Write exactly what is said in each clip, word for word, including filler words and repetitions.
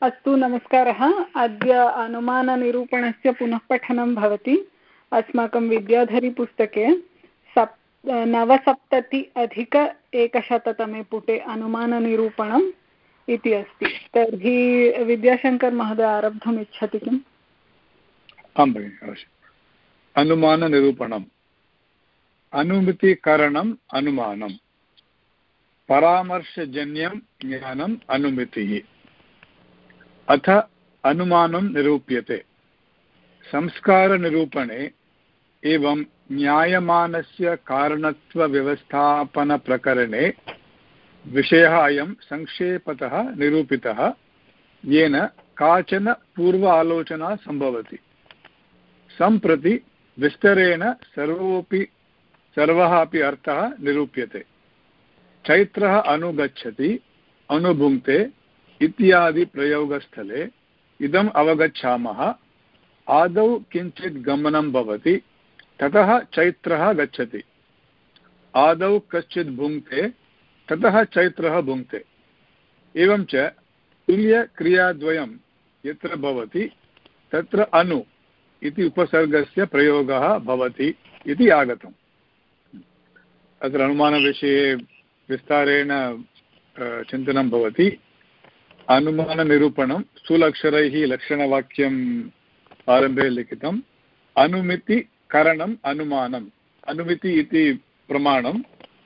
अस्तु, नमस्कारः। अद्य अनुमाननिरूपणस्य पुनः पठनं भवति। अस्माकं विद्याधरीपुस्तके सप् नवसप्तति अधिक एकशततमे पुटे अनुमाननिरूपणम् इति अस्ति। तर्हि विद्याशङ्कर महोदय आरब्धुम् इच्छति किम्? आं भगिनि, अवश्यम्। अनुमाननिरूपणम्। अनुमितिकरणम् अनुमानम्। परामर्शजन्यं ज्ञानम् अनुमितिः। अथ अनुमानं निरूप्यते। संस्कारनिरूपणे एवं ज्ञायमानस्य कारणत्वव्यवस्थापनप्रकरणे विषयः अयं संक्षेपतः निरूपितः, येन काचन पूर्व आलोचना सम्भवति। सम्प्रति विस्तरेण सर्वोऽपि सर्वः अपि अर्थः निरूप्यते। चैत्रः अनुगच्छति, अनुभुङ्क्ते इत्यादि प्रयोगस्थले इदम् अवगच्छामः। आदौ किञ्चित् गमनं भवति, ततः चैत्रः गच्छति। आदौ कश्चित् भुङ्क्ते, ततः चैत्रः भुङ्क्ते। एवं च तुल्यक्रियाद्वयं यत्र भवति तत्र अनु इति उपसर्गस्य प्रयोगः भवति इति आगतम्। अत्र अनुमानविषये विस्तारेण चिन्तनं भवति। अनुमाननिरूपणं स्थूलाक्षरैः लक्षणवाक्यम् आरम्भे लिखितम्। अनुमिति करणम् अनुमानम्। अनुमिति इति प्रमाणम्,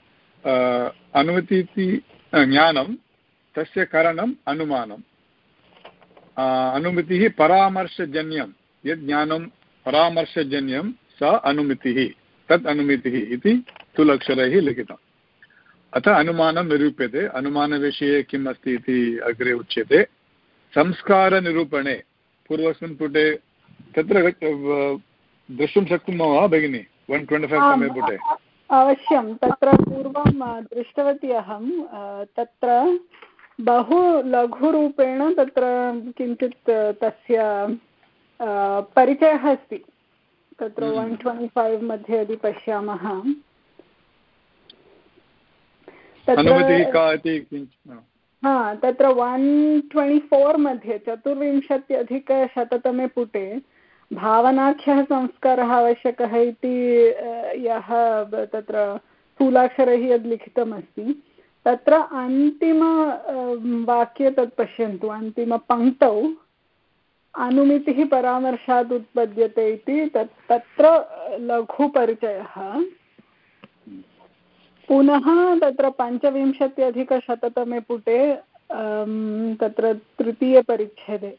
अनुमिति इति ज्ञानं, तस्य करणम् अनुमानम्। अनुमितिः परामर्शजन्यं, यद् ज्ञानं परामर्शजन्यं स अनुमितिः, तत् अनुमितिः इति स्थूलाक्षरैः लिखितम्। अतः अनुमानं निरूप्यते। अनुमानविषये किम् अस्ति इति अग्रे उच्यते। संस्कारनिरूपणे पूर्वस्मिन् पुटे तत्र द्रष्टुं शक्नुमः वा भगिनि? वन् ट्वेण्टि फैव् तमे पुटे अवश्यं। तत्र पूर्वं दृष्टवती अहं। तत्र बहु लघुरूपेण तत्र किञ्चित् तस्य परिचयः अस्ति। तत्र वन् ट्वेण्टि फैव् मध्ये यदि पश्यामः, हा तत्र वन् ट्वेण्टि फोर् मध्ये चतुर्विंशत्यधिकशततमे पुटे भावनाख्यः संस्कारः आवश्यकः इति यः तत्र स्थूलाक्षरैः यद् लिखितमस्ति, तत्र अन्तिम वाक्ये तत् पश्यन्तु। अन्तिमपङ्क्तौ अनुमितिः परामर्शात् उत्पद्यते इति तत् तत्र लघुपरिचयः। पुनः तत्र पञ्चविंशत्यधिकशततमे पुटे तत्र तृतीयपरिच्छेदे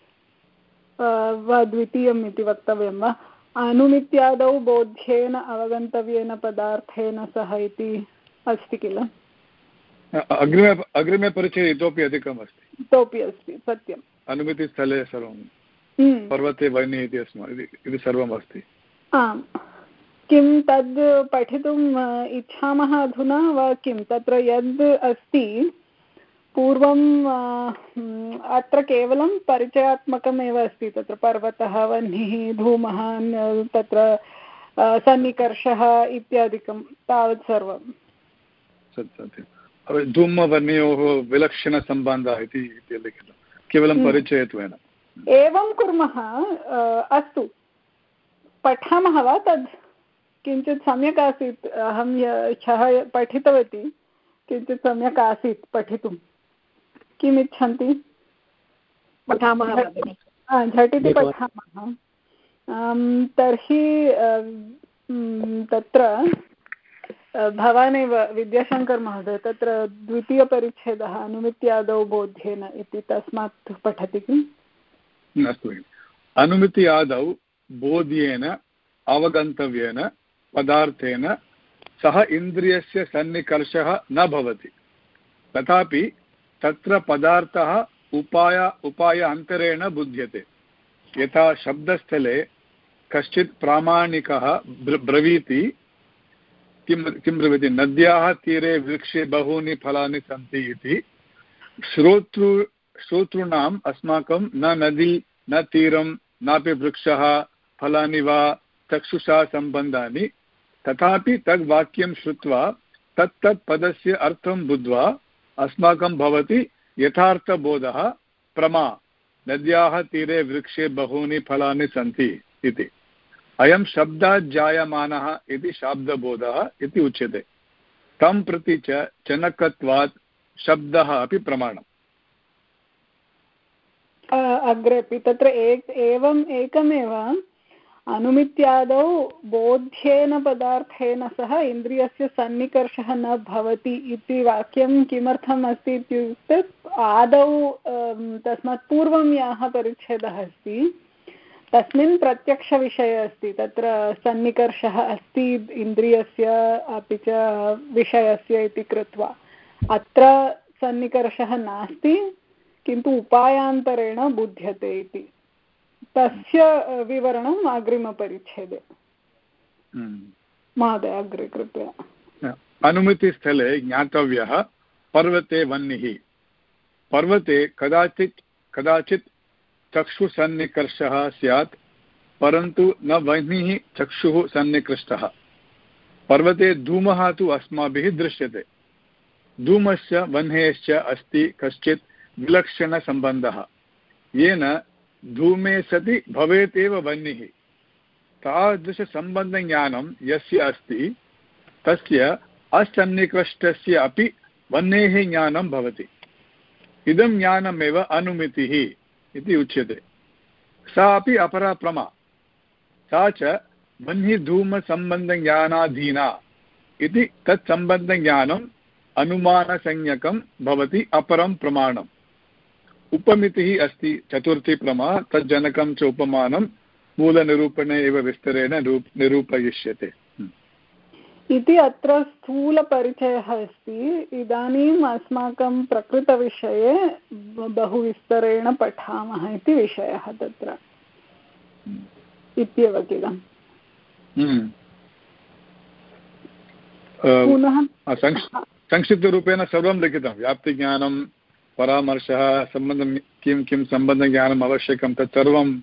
वा द्वितीयम् इति वक्तव्यं वा, अनुमित्यादौ बोध्येन अवगन्तव्येन पदार्थेन सह इति अस्ति किल? अग्रिमे अग्रिमे परिचये इतोपि अधिकम् अस्ति। इतोपि अस्ति, सत्यम्। अनुमितिस्थले सर्वं पर्वते वह्नि इति अस्माभिः इति सर्वम् अस्ति। आम्। किं तद् पठितुम् इच्छामः अधुना वा किं? तत्र यद् अस्ति पूर्वम् अत्र केवलं परिचयात्मकमेव अस्ति। तत्र पर्वतः, वह्निः, धूमः, तत्र सन्निकर्षः इत्यादिकं तावत् सर्वं। सत्यं। धूमवर्णयोः विलक्षणसम्बन्धः इति लिखितं केवलं परिचयत्वेन। एवं कुर्मः। अस्तु, पठामः वा तद्? किञ्चित् सम्यक् आसीत्। अहं ह्यः पठितवती, किञ्चित् सम्यक् आसीत् पठितुं। किम् इच्छन्ति? पठामः। झटिति पठामः। तर्हि तत्र भवानेव विद्याशङ्कर महोदय तत्र द्वितीयपरिच्छेदः अनुमित्यादौ बोध्येन इति, तस्मात् पठति किम्? अस्तु। अनुमिति आदौ बोध्येन अवगन्तव्येन पदार्थेन सह इन्द्रियस्य सन्निकर्षः न भवति। तथापि तत्र पदार्थः उपाय उपाय अन्तरेण बुध्यते। यथा शब्दस्थले कश्चित् प्रामाणिकः ब्रवीति, किं किं ब्रवीति, नद्याः तीरे वृक्षे बहूनि फलानि सन्ति इति। श्रोतृ श्रोतॄणाम् अस्माकं न नदी न तीरं नापि वृक्षः फलानि वा चक्षुषा सम्बन्धानि, तथापि तद् वाक्यं श्रुत्वा तत् तत् पदस्य अर्थं बुद्ध्वा अस्माकं भवति यथार्थबोधः प्रमा नद्याः तीरे वृक्षे बहूनि फलानि सन्ति इति। अयं शब्दात् जायमानः इति शाब्दबोधः इति उच्यते। तं प्रति च जनकत्वात् शब्दः अपि प्रमाणम्। अग्रेपि तत्र एक एवम् एकमेव अनुमित्यादौ बोध्येन पदार्थेन सह इन्द्रियस्य सन्निकर्षः न भवति इति वाक्यं किमर्थम् अस्ति इत्युक्ते आदौ तस्मात् पूर्वं यः परिच्छेदः अस्ति तस्मिन् प्रत्यक्षविषये अस्ति, तत्र सन्निकर्षः अस्ति इन्द्रियस्य अपि च विषयस्य इति कृत्वा। अत्र सन्निकर्षः नास्ति किन्तु उपायान्तरेण बुध्यते इति, तस्य विवरणम् अग्रिमपरिच्छेदे। महोदय अग्रे कृपया। अनुमितिस्थले ज्ञातव्यः पर्वते वह्निः। पर्वते कदाचित् कदाचित् चक्षुसन्निकर्षः स्यात्, परन्तु न वह्निः चक्षुः सन्निकृष्टः। पर्वते धूमः तु अस्माभिः दृश्यते। धूमस्य वह्नेश्च अस्ति कश्चित् विलक्षणसम्बन्धः, येन धूमे सति भवेत् एव वह्निः। तादृशसम्बन्धज्ञानं यस्य अस्ति तस्य असन्निकृष्टस्य अपि वह्नेः ज्ञानं भवति। इदं ज्ञानमेव अनुमितिः इति उच्यते। सा अपि अपरा प्रमा, सा च वह्निधूमसम्बन्धज्ञानाधीना इति तत्सम्बन्धज्ञानम् अनुमानसंज्ञकं भवति अपरं प्रमाणम्। उपमितिः अस्ति चतुर्थी प्रमा, तज्जनकं च उपमानं मूलनिरूपणे एव विस्तरेण निरूपयिष्यते इति अत्र स्थूलपरिचयः अस्ति। इदानीम् अस्माकं प्रकृतविषये बहु विस्तरेण पठामः इति विषयः तत्र इत्येव किल। पुनः संक्षिप्तरूपेण सर्वं लिखितं। व्याप्तिज्ञानं, परामर्शः, सम्बन्धं किं किं सम्बन्धज्ञानम् आवश्यकं तत्सर्वं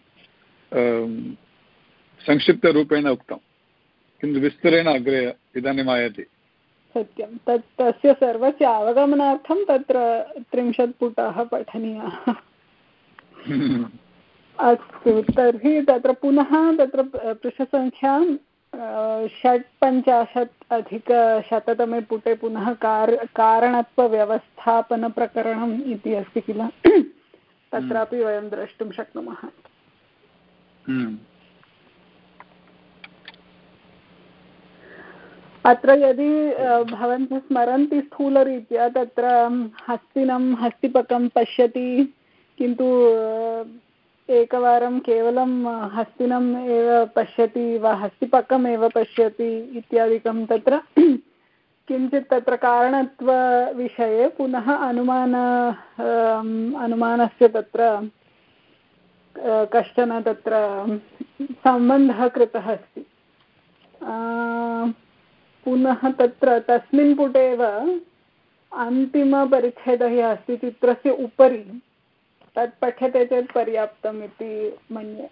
संक्षिप्तरूपेण उक्तं, किन्तु विस्तरेण अग्रे इदानीम् आयाति। सत्यं, तत् तस्य सर्वस्य अवगमनार्थं तत्र त्रिंशत् पुटाः पठनीयाः। अस्तु, तर्हि तत्र पुनः तत्र पृष्ठसङ्ख्यां षट्पञ्चाशत् अधिकशततमे पुटे पुनः कार् कारणत्वव्यवस्थापनप्रकरणम् इति अस्ति किल, तत्रापि वयं द्रष्टुं शक्नुमः। अत्र यदि भवन्तः स्मरन्ति स्थूलरीत्या तत्र हस्तिनं हस्तिपकं पश्यति, किन्तु एकवारं केवलं हस्तिनम् एव पश्यति वा हस्तिपकम् एव पश्यति इत्यादिकं तत्र किञ्चित् तत्र कारणत्वविषये पुनः अनुमान अनुमानस्य तत्र कश्चन तत्र सम्बन्धः कृतः अस्ति। पुनः तत्र तस्मिन् पुटे एव अन्तिमपरिच्छेदः यः अस्ति चित्रस्य उपरि, तत् पठ्यते चेत् पर्याप्तम् इति मन्ये।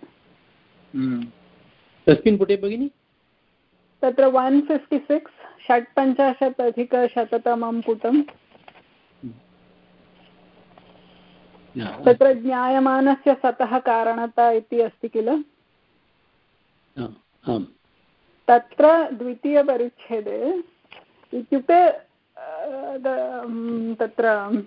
तस्मिन् पुटे भगिनि तत्र वन् फिफ्टि सिक्स् षट्पञ्चाशत् अधिकशततमं पुटं, तत्र ज्ञायमानस्य सतः कारणता इति अस्ति किल। तत्र द्वितीयपरिच्छेदे इत्युक्ते तत्र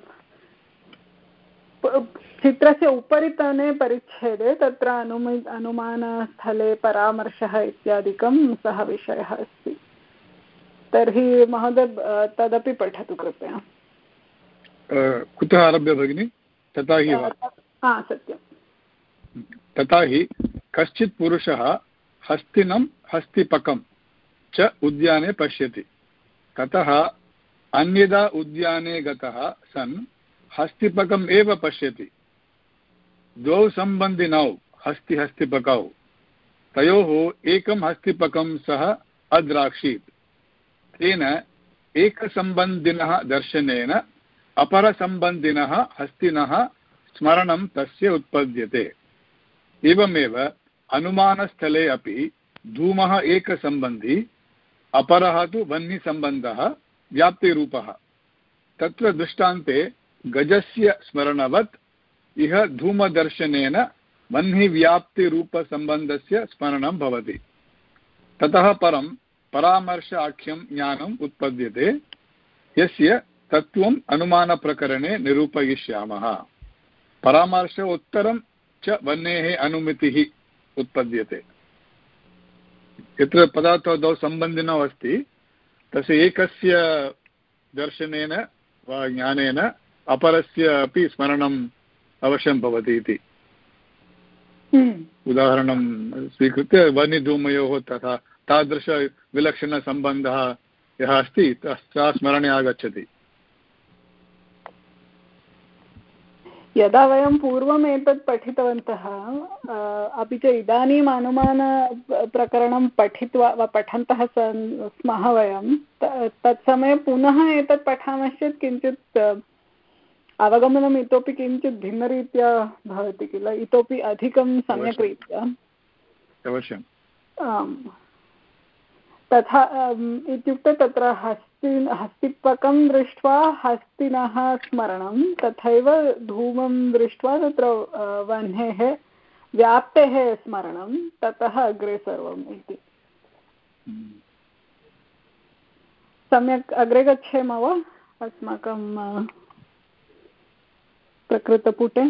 चित्रस्य उपरितने परिच्छेदे तत्र अनुमि अनुमानस्थले परामर्शः इत्यादिकं सः विषयः अस्ति। तर्हि महोदय तदपि पठतु कृपया। कुतः आरभ्य भगिनि? तथा हि वा? हा सत्यं। तथा हि कश्चित् पुरुषः हस्तिनं हस्तिपकं च उद्याने पश्यति। ततः अन्यदा उद्याने गतः सन् हस्तिपकम् एव पश्यति। द्वौ सम्बन्धिनौ हस्तिहस्तिपकौ, तयोः एकं हस्तिपकं सः अद्राक्षीत्। तेन एकसम्बन्धिनः दर्शनेन अपरसम्बन्धिनः हस्तिनः स्मरणं तस्य उत्पद्यते। एवमेव अनुमानस्थले अपि धूमः एकसम्बन्धी, अपरः तु वह्निसम्बन्धः व्याप्तिरूपः। तत्र दृष्टान्ते गजस्य स्मरणवत् इह धूमदर्शनेन वह्निव्याप्तिरूपसम्बन्धस्य स्मरणं भवति। ततः परं परामर्श आख्यं ज्ञानम् उत्पद्यते यस्य तत्त्वम् अनुमानप्रकरणे निरूपयिष्यामः। परामर्श उत्तरं च वह्नेः अनुमितिः उत्पद्यते। यत्र पदार्थौ सम्बन्धिनौ अस्ति तस्य एकस्य दर्शनेन वा ज्ञानेन अपरस्य अपि स्मरणम् अवश्यं भवति इति। उदाहरणं स्वीकृत्य वह्निधूमयोः तथा तादृशविलक्षणसम्बन्धः यः अस्ति तस्य स्मरणे आगच्छति। यदा वयं पूर्वम् एतत् पठितवन्तः अपि च इदानीम् अनुमानप्रकरणं पठित्वा वा पठन्तः स्मः वयं तत्समये पुनः एतत् पठामश्चेत् किञ्चित् अवगमनम् इतोपि किञ्चित् भिन्नरीत्या भवति किल, इतोपि अधिकं सम्यक् रीत्या। अवश्यम्। आम्, तथा इत्युक्ते तत्र हस्ति हस्तिपकं दृष्ट्वा हस्तिनः स्मरणं, तथैव धूमं दृष्ट्वा तत्र वह्नेः व्याप्तेः स्मरणं, ततः अग्रे सर्वम् इति। सम्यक् अग्रे गच्छेम वा अस्माकं प्रकृतपुटे?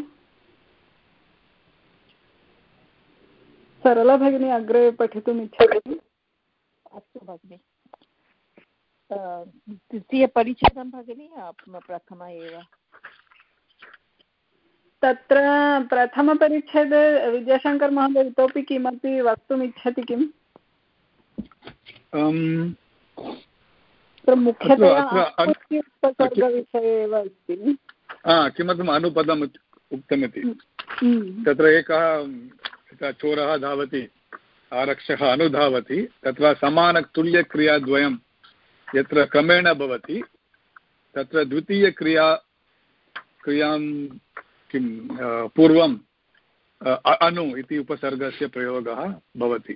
सरला भगिनी अग्रे पठितुम् इच्छति? अस्तु भगिनि, तृतीयपरिच्छेदं भगिनि प्रथम एव। तत्र प्रथमपरिच्छेदे विद्याशङ्कर महोदय इतोपि किमपि वक्तुम् इच्छति किम्? मुख्यतया उपसर्गविषये एव अस्ति। किमर्थम् अनुपदम् उक्तमिति, तत्र एकः चोरः धावति, आरक्षकः अनुधावति, तत्र समानतुल्यक्रियाद्वयं यत्र क्रमेण भवति तत्र द्वितीयक्रिया क्रियां किं पूर्वं अनु इति उपसर्गस्य प्रयोगः भवति।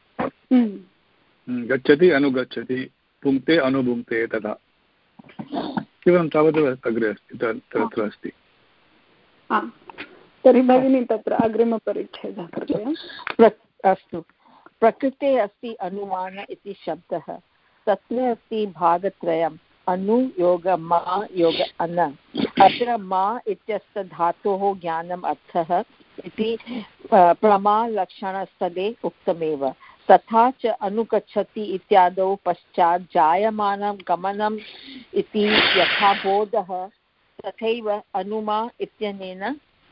गच्छति अनुगच्छति, पुङ्क्ते अनुभुङ्क्ते, तथा केवलं तावदेव अग्रे अस्ति, तत्र अस्ति। तर्हि भगिनी तत्र अग्रिमपरिच्छेदः कृपया। अस्तु, प्रकृते अस्ति अनुमान इति शब्दः, तत्र अस्ति भागत्रयम्, अनु योग मा योग अन। अत्र मा इत्यस्य धातोः ज्ञानम् अर्थः इति प्रमालक्षणस्थले उक्तमेव। तथा च अनुगच्छति इत्यादौ पश्चात् जायमानं गमनम् इति यथा बोधः, तथैव अनुमा इत्यनेन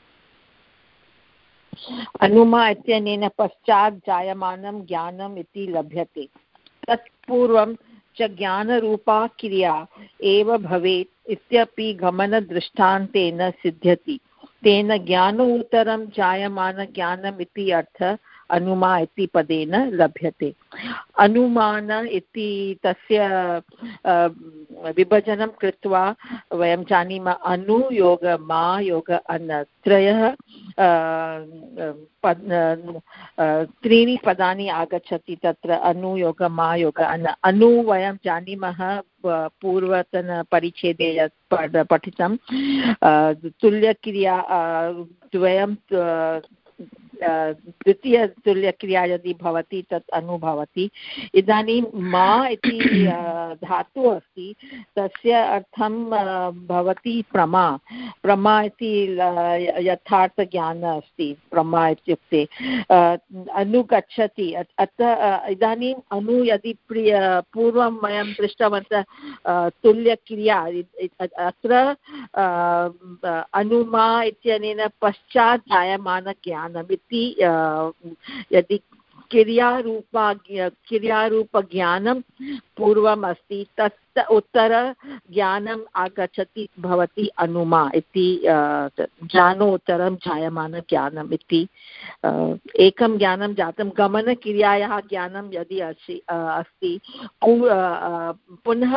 अनुमा इत्यनेन पश्चात् जायमानं ज्ञानम् इति लभ्यते। तत्पूर्वं च ज्ञानरूपा क्रिया एव भवेत् इत्यपि गमनदृष्टान्तेन सिद्ध्यति। तेन ज्ञानोत्तरं जायमानज्ञानम् इति अर्थः अनुमा इति पदेन लभ्यते। अनुमान इति तस्य विभजनं कृत्वा वयं जानीमः अनुयोग मा योग अन, त्रयः पद त्रीणि पदानि आगच्छति तत्र अनुयोग मा योग अन। अनु वयं जानीमः पूर्वतनपरिच्छेदे यत् पठितं तुल्यक्रिया द्वयं द्वितीयतुल्यक्रिया यदि भवति तत् अनु भवति। इदानीं मा इति धातुः अस्ति, तस्य अर्थं भवति प्रमा। प्रमा इति यथार्थज्ञानम् अस्ति। प्रमा इत्युक्ते अनुगच्छति। अतः इदानीम् अनु यदि प्रिय पूर्वं वयं दृष्टवन्तः तुल्यक्रिया, अत्र अनुमा इत्यनेन पश्चात् जायमानज्ञानम् इति यदि क्रियारूपा क्रियारूपज्ञानं पूर्वम् अस्ति, तत् उत्तरज्ञानम् आगच्छति भवति अनुमा इति। ज्ञानोत्तरं जायमानज्ञानम् इति एकं ज्ञानं जातं। गमनक्रियायाः ज्ञानं यदि अस्ति अस्ति पुनः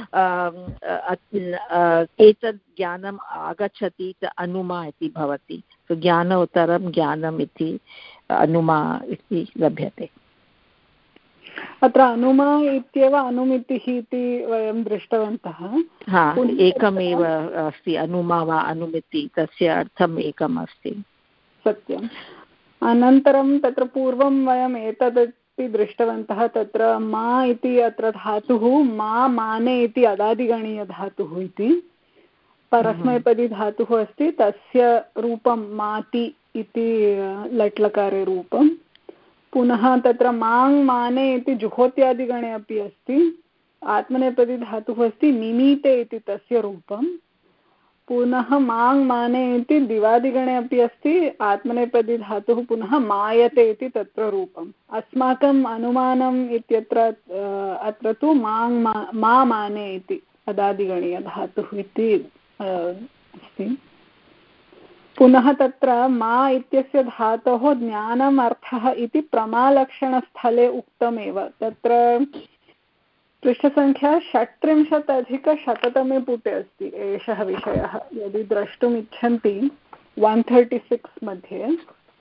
एतत् ज्ञानम् आगच्छति अनुमा इति भवति। ज्ञानोत्तरं ज्ञानम् इति अनुमा इति लभ्यते। अत्र अनुमा इत्येव अनुमितिः इति वयं दृष्टवन्तः। हा, एकमेव अस्ति, अनुमा वा अनुमिति, तस्य अर्थम् एकम् अस्ति। सत्यम्। अनन्तरं तत्र पूर्वं वयम् एतदपि दृष्टवन्तः, तत्र मा इति अत्र धातुः मा माने इति अदादिगणीयधातुः इति परस्मैपदी धातुः अस्ति, तस्य रूपं माति इति लट्लकारे रूपं। पुनः तत्र माङ् माने इति जुहोत्यादिगणे अपि अस्ति, आत्मनेपदी धातुः अस्ति निमीते इति तस्य रूपं। पुनः माङ् माने इति दिवादिगणे अपि अस्ति, आत्मनेपदी धातुः पुनः मायते इति तत्र रूपम्। अस्माकम् अनुमानम् इत्यत्र अत्र तु माङ् मा मा माने इति अदादिगणीयधातुः इति अस्ति। पुनः तत्र मा इत्यस्य धातोः ज्ञानम् अर्थः इति प्रमालक्षणस्थले उक्तमेव। तत्र पृष्ठसङ्ख्या षट्त्रिंशत् अधिकशततमे पुटे अस्ति एषः विषयः, यदि द्रष्टुम् इच्छन्ति वन् थर्टि सिक्स् मध्ये।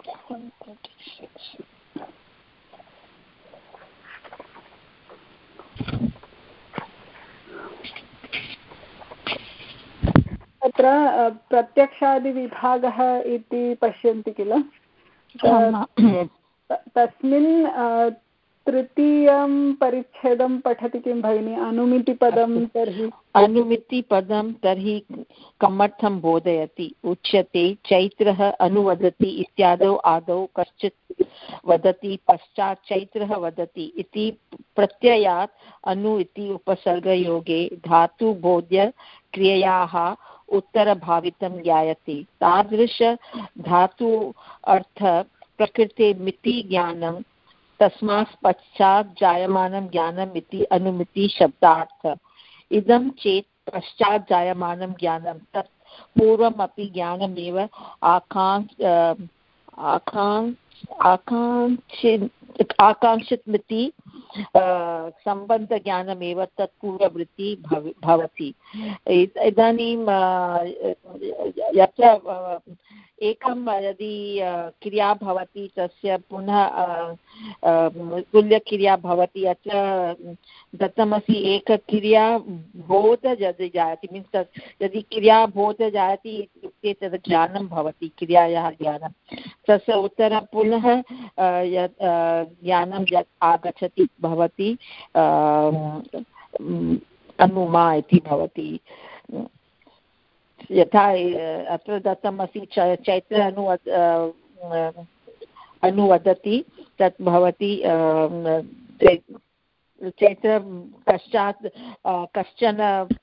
तत्र प्रत्यक्षादिविभागः इति पश्यन्ति किल, तस्मिन् तृतीयं परिच्छेदं पठति किं भगिनी? अनुमितिपदं तर्हि अनुमितिपदं तर्हि कमर्थं बोधयति? उच्यते चैत्रः अनुवदति इत्यादौ आदौ कश्चित् वदति, पश्चात् चैत्रः वदति इति प्रत्ययात् अनु इति उपसर्गयोगे धातुबोध्य क्रियायाः उत्तरभावितं ज्ञायते। तादृश धातु अर्थ प्रकृते मिति ज्ञानं, तस्मात् पश्चात् जायमानं ज्ञानम् इति अनुमिति शब्दार्थ। इदं चेत् पश्चात् जायमानं ज्ञानं तत् पूर्वमपि ज्ञानमेव आकाङ्क्ष आकाङ्क्ष आकाङ्क्षित आकाङ्क्षितमिति सम्बन्धज्ञानमेव तत्पूर्ववृत्ति भवति। इदानीं यत्र एकं यदि क्रिया भवति तस्य पुनः तुल्यक्रिया भवति, अत्र दत्तमस्ति एकक्रिया बोध यदि जायते, मीन्स् यदि क्रिया बोध जायते इत्युक्ते तद् ज्ञानं भवति, क्रियायाः ज्ञानं। तस्य उत्तरं पुनः यत् ज्ञानं यत् आगच्छति भवति अनुमा इति भवति। यथा अत्र दत्तमस्ति चैत्र अनुवद अनुवदति, तत् भवति चैत्र पश्चात् कश्चन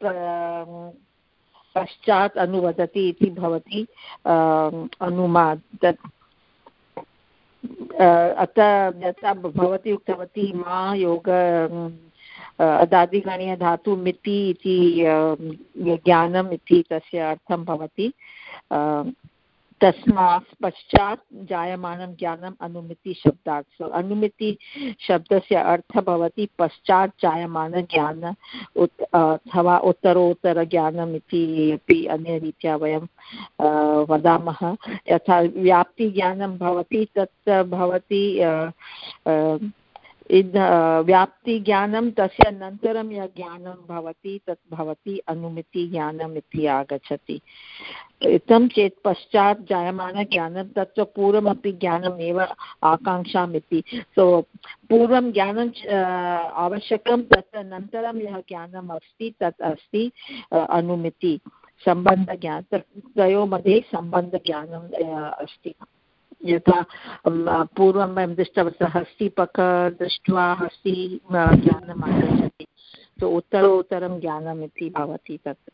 पश्चात् अनुवदति इति भवति अनुमा। तत् अत्र यथा भवती उक्तवती मा योग अदादिगणीय धातु मिति इति ज्ञानम् इति तस्य अर्थं भवति। तस्मात् पश्चात् जायमानं ज्ञानम् अनुमिति शब्दात्। सो अनुमिति शब्दस्य अर्थः भवति पश्चात् जायमान ज्ञान अथवा उत्तरोत्तरज्ञानम् इति अपि अन्यरीत्या वयं वदामः। यथा व्याप्तिज्ञानं भवति, तत् भवति व्याप्तिज्ञानं, तस्य अनन्तरं यत् ज्ञानं भवति तत् भवति अनुमितिज्ञानम् इति आगच्छति। इत्थं चेत् पश्चात् जायमानज्ञानं तत्र पूर्वमपि ज्ञानमेव आकाङ्क्षामिति। सो पूर्वं ज्ञानं आवश्यकं, तत् अनन्तरं यः ज्ञानम् अस्ति तत् अस्ति अनुमिति सम्बन्धज्ञानं। तयोः मध्ये सम्बन्धज्ञानम् अस्ति। यथा पूर्वं वयं दृष्टवन्तः हस्तिपक दृष्ट्वा हस्ति ज्ञानम् आगच्छति, तो उत्तरोत्तरं ज्ञानम् इति भवति तत्।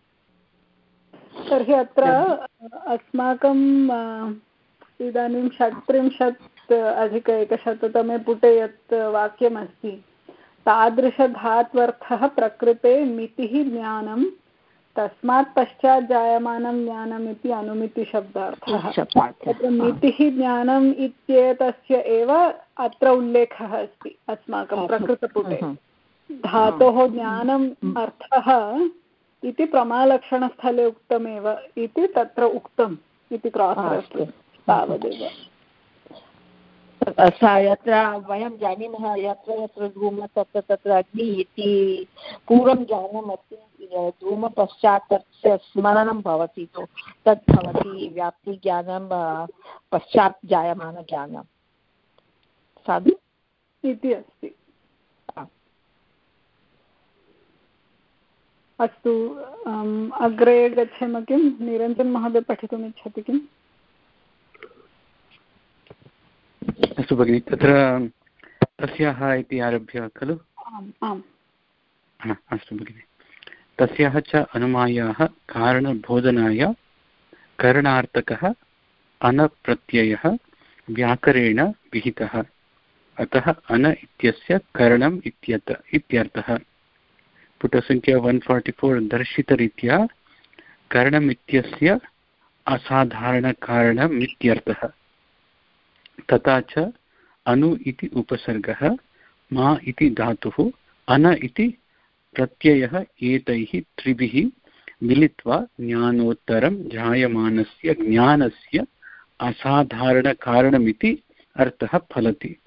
तर्हि अत्र अस्माकं इदानीं षट्त्रिंशत् अधिक एकशततमे पुटे यत् वाक्यमस्ति, तादृशधात्वर्थः प्रकृते मितिः ज्ञानं, तस्मात् पश्चात् जायमानं ज्ञानम् इति अनुमितिशब्दार्थः। तत्र मितिः ज्ञानम् इत्येतस्य एव अत्र उल्लेखः अस्ति अस्माकं प्रकृतपुटे। धातोः ज्ञानम् अर्थः इति प्रमालक्षणस्थले उक्तमेव इति तत्र उक्तम् इति क्रास् तावदेव। यत्र वयं जानीमः यत्र यत्र धूमः तत्र तत्र अग्निः इति पूर्वं ज्ञानमस्ति, धूमपश्चात् तस्य स्मरणं भवति, तत् भवति व्याप्तिज्ञानं पश्चात् जायमानज्ञानं साधु इति अस्ति। अस्तु, अग्रे गच्छेम। किं निरञ्जन महोदय पठितुम् इच्छति किम्? अस्तु भगिनि, तत्र तस्याः इति आरभ्य खलु? आम् आम्। अस्तु भगिनि। तस्याः च अनुमायाः कारणबोधनाय करणार्थकः अनप्रत्ययः व्याकरेण विहितः, अतः अन इत्यस्य करणम् इत्यत इत्यर्थः। पुटसङ्ख्या one forty-four दर्शितरीत्या करणम् इत्यस्य असाधारणकारणम् इत्यर्थः। तथा च अनु इति उपसर्गः, मा इति धातुः, अन इति प्रत्ययः एतैः त्रिभिः मिलित्वा ज्ञानोत्तरं जायमानस्य ज्ञानस्य असाधारणकारणमिति अर्थः फलति।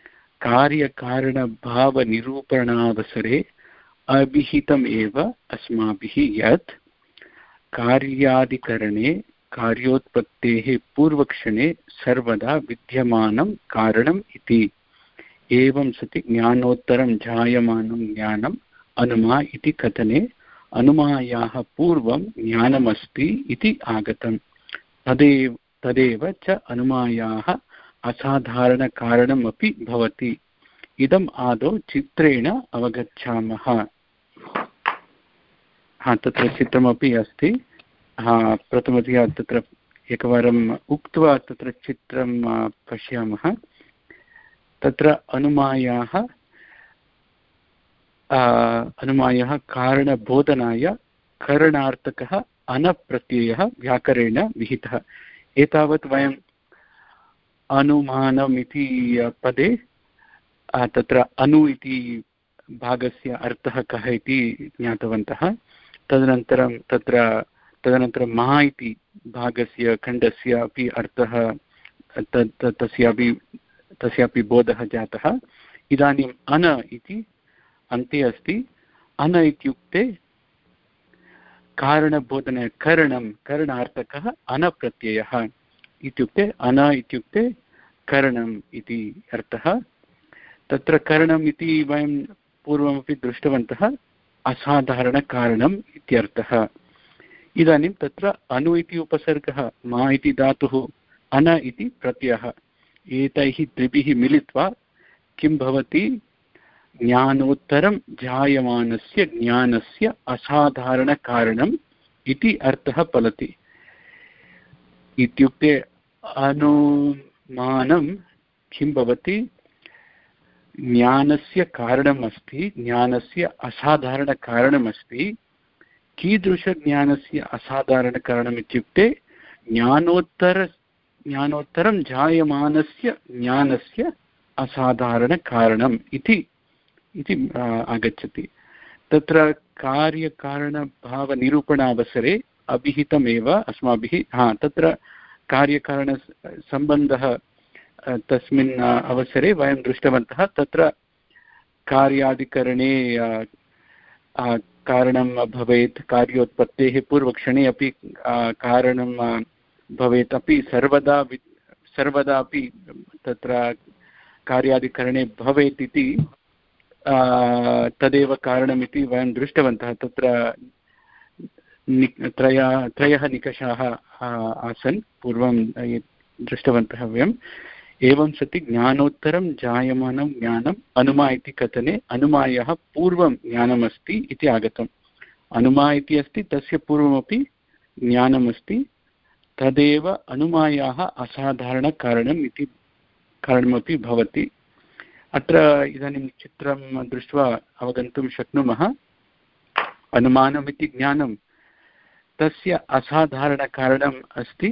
कार्यकारणभावनिरूपणावसरे अभिहितम् एव अस्माभिः यत् कार्यादिकरणे कार्योत्पत्तेः पूर्वक्षणे सर्वदा विद्यमानं कारणम् इति। एवं सति ज्ञानोत्तरं जायमानं ज्ञानम् अनुमा इति कथने अनुमायाः पूर्वं ज्ञानमस्ति इति आगतम्। तदेव तदेव च अनुमायाः असाधारणकारणमपि भवति। इदम् आदौ चित्रेण अवगच्छामः। हा, तत्र चित्रमपि अस्ति। हा, प्रथमतया तत्र एकवारम् उक्त्वा तत्र चित्रं पश्यामः। तत्र अनुमायाः अनुमायाः कारणबोधनाय करणार्थकः अनप्रत्ययः व्याकरेण विहितः। एतावत् वयम् अनुमानमिति पदे तत्र अनु इति भागस्य अर्थः कः इति ज्ञातवन्तः। तदनन्तरं तत्र तदनन्तरं महा इति भागस्य खण्डस्य अपि अर्थः तत् तस्यापि तस्यापि बोधः जातः। इदानीम् अन इति अन्ते अस्ति। अन इत्युक्ते कारणबोधने करणं करणार्थकः अनप्रत्ययः इत्युक्ते अन इत्युक्ते करणम् इति अर्थः। तत्र करणम् इति वयं पूर्वमपि दृष्टवन्तः, असाधारणकारणम् इत्यर्थः। इदानीं तत्र अनु इति उपसर्गः, मा इति धातुः, अन इति प्रत्ययः, एतैः त्रिभिः मिलित्वा किं भवति? ज्ञानोत्तरं जायमानस्य ज्ञानस्य असाधारणकारणम् इति अर्थः फलति। इत्युक्ते अनुमानं किं भवति? ज्ञानस्य कारणम् अस्ति, ज्ञानस्य असाधारणकारणमस्ति। कीदृशज्ञानस्य असाधारणकारणम् इत्युक्ते ज्ञानोत्तर ज्ञानोत्तरं जायमानस्य ज्ञानस्य असाधारणकारणम् इति इति आगच्छति। तत्र कार्यकारणभावनिरूपणावसरे अभिहितमेव अस्माभिः, हा तत्र कार्यकारणसम्बन्धः तस्मिन् अवसरे वयं दृष्टवन्तः। तत्र कार्यादिकरणे कारणं भवेत्, कार्योत्पत्तेः पूर्वक्षणे अपि कारणं भवेत् अपि सर्वदा सर्वदा अपि तत्र कार्यादिकरणे भवेत् इति तदेव कारणमिति वयं दृष्टवन्तः। तत्र त्रय त्रयः निकषाः आसन्, पूर्वं दृष्टवन्तः वयम्। एवं सति ज्ञानोत्तरं जायमानं ज्ञानम् अनुमा इति कथने अनुमायाः पूर्वं ज्ञानमस्ति इति आगतम्। अनुमा इति अस्ति, तस्य पूर्वमपि ज्ञानमस्ति। तदेव अनुमायाः असाधारणकारणम् इति कारणमपि भवति। अत्र इदानीं चित्रं दृष्ट्वा अवगन्तुं शक्नुमः। अनुमानमिति ज्ञानं तस्य असाधारणकारणम् अस्ति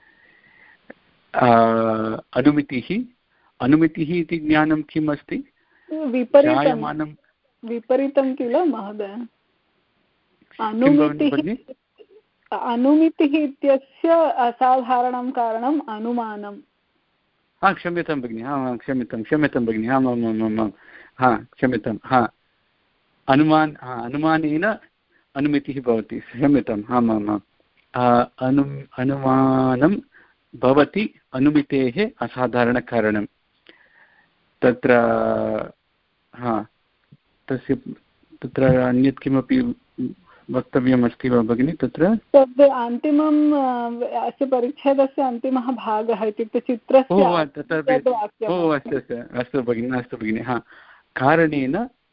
अनुमितिः। अनुमितिः इति ज्ञानं किम् अस्ति? विपरीतं विपरीतं किल महोदय? अनुमितिः अनुमितिः इत्यस्य असाधारणं कारणम् अनुमानम्। हा क्षम्यतां भगिनि, हा हा क्षम्यतां क्षम्यतां भगिनि, आम् आम् आम् आम् आम् हा क्षम्यतां, हा अनुमान हा अनुमानेन अनुमितिः भवति, क्षम्यताम् आम् आम् आम् अनु अनुमानं भवति अनुमितेः असाधारणकारणं तत्र हा तस्य तत्र अन्यत् किमपि वक्तव्यमस्ति वा भगिनि? तत्र तद् अन्तिमम् अस्य परिच्छेदस्य अन्तिमः भागः इत्युक्ते चित्रस्य ओ अस्तु अस्तु अस्तु भगिनि अस्तु भगिनि हा कारणेन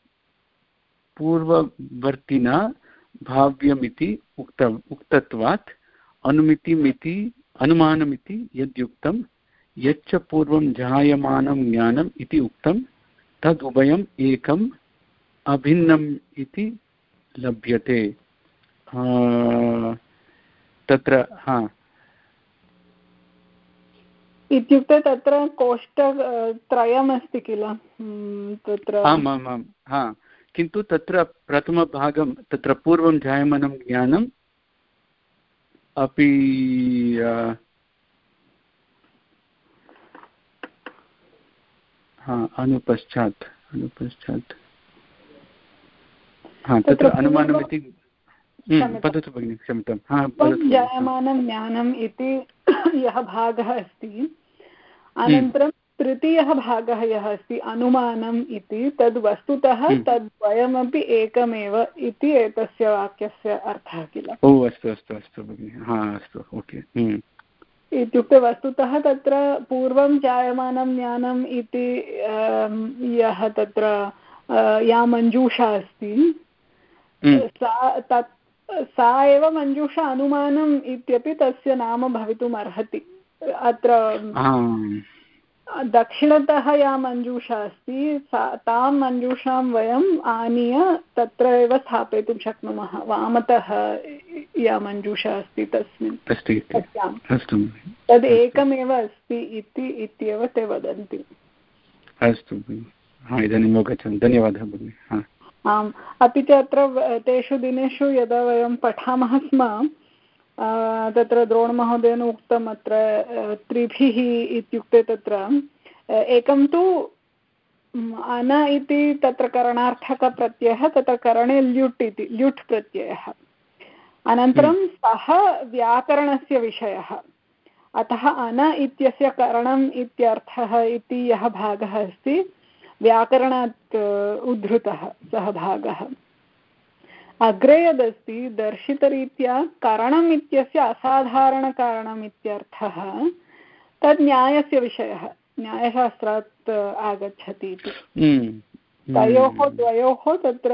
पूर्ववर्तिना भाव्यमिति उक्तम् उक्तत्वात् अनुमितिमिति अनुमानमिति यद्युक्तं यच्च पूर्वं जायमानं ज्ञानम् इति उक्तं तद् उभयम् एकम् अभिन्नम् इति लभ्यते। तत्र हा इत्युक्ते तत्र कोष्ठ त्रयमस्ति किल तत्र आम् आम् आम् हा किन्तु तत्र प्रथमभागं तत्र पूर्वं जायमानं ज्ञानम् अपि हा अनुपश्चात् अनुपश्चात् हा तत्र अनुमानमिति वदतु भगिनि क्षम्यतां हा जायमानं ज्ञानम् इति यः भागः अस्ति अनन्तरं तृतीयः भागः यः अस्ति अनुमानम् इति तद् वस्तुतः तद्वयमपि एकमेव इति एतस्य वाक्यस्य अर्थः किल। ओ अस्तु अस्तु अस्तु भगिनि हा अस्तु ओके इत्युक्ते वस्तुतः तत्र पूर्वं जायमानं ज्ञानम् इति यः तत्र या मञ्जूषा अस्ति सा तत् सा एव मञ्जूषा अनुमानम् इत्यपि तस्य नाम भवितुम् अर्हति। अत्र दक्षिणतः या मञ्जूषा अस्ति सा तां मञ्जूषां वयम् आनीय तत्र एव स्थापयितुं शक्नुमः। वामतः या मञ्जूषा अस्ति तस्मिन् तद् एकमेव अस्ति इति इत्येव ते वदन्ति। अस्तु इदानीम् अवगच्छामि, धन्यवादः भगिनि। आम् अपि च अत्र तेषु दिनेषु यदा वयं पठामः स्म तत्र द्रोणमहोदयेन उक्तम् अत्र त्रिभिः इत्युक्ते तत्र एकं तु अन इति तत्र करणार्थकप्रत्ययः तत्र करणे ल्युट् इति ल्युट् प्रत्ययः अनन्तरं सः व्याकरणस्य विषयः अतः अन इत्यस्य करणम् इत्यर्थः इति यः भागः अस्ति व्याकरणात् उद्धृतः सः भागः। अग्रे यदस्ति दर्शितरीत्या करणम् इत्यस्य असाधारणकारणम् इत्यर्थः तद् न्यायस्य विषयः न्यायशास्त्रात् आगच्छति इति तयोः द्वयोः तत्र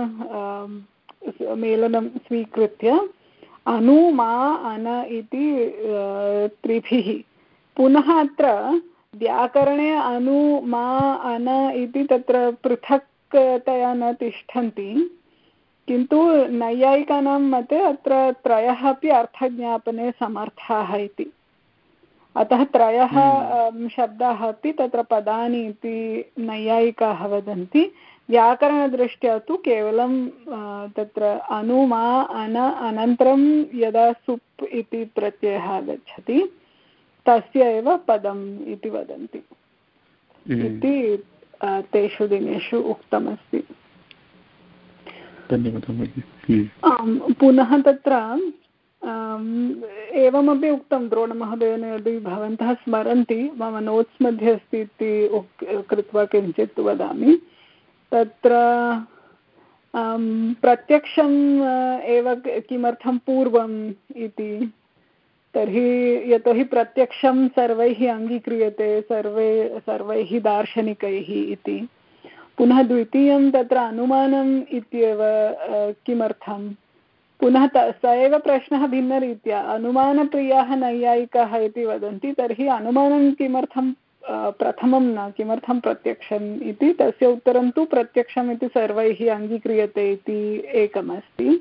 मेलनं स्वीकृत्य अनु मा अन इति त्रिभिः पुनः अत्र व्याकरणे अनु मा अन इति तत्र पृथक्तया न तिष्ठन्ति किन्तु नैयायिकानां मते अत्र त्रयः अपि अर्थज्ञापने समर्थाः इति अतः त्रयः शब्दाः अपि तत्र पदानि इति नैयायिकाः वदन्ति। व्याकरणदृष्ट्या तु केवलं तत्र अनु मा अन अनन्तरं यदा सुप् इति प्रत्ययः आगच्छति तस्य एव पदम् इति वदन्ति इति तेषु दिनेषु उक्तमस्ति। पुनः तत्र एवमपि उक्तं द्रोणमहोदयेन यदि भवन्तः स्मरन्ति मम नोट्स् मध्ये अस्ति इति कृत्वा किञ्चित् वदामि तत्र प्रत्यक्षम् एव किमर्थं पूर्वम् इति तर्हि यतोहि प्रत्यक्षं सर्वैः अङ्गीक्रियते सर्वे सर्वैः दार्शनिकैः इति पुनः द्वितीयं तत्र अनुमानम् इत्येव किमर्थं पुनः स एव प्रश्नः भिन्नरीत्या अनुमानप्रियाः नैयायिकाः इति वदन्ति तर्हि अनुमानं किमर्थं प्रथमं न किमर्थं प्रत्यक्षम् इति तस्य उत्तरं तु प्रत्यक्षम् इति सर्वैः अङ्गीक्रियते इति एकमस्ति।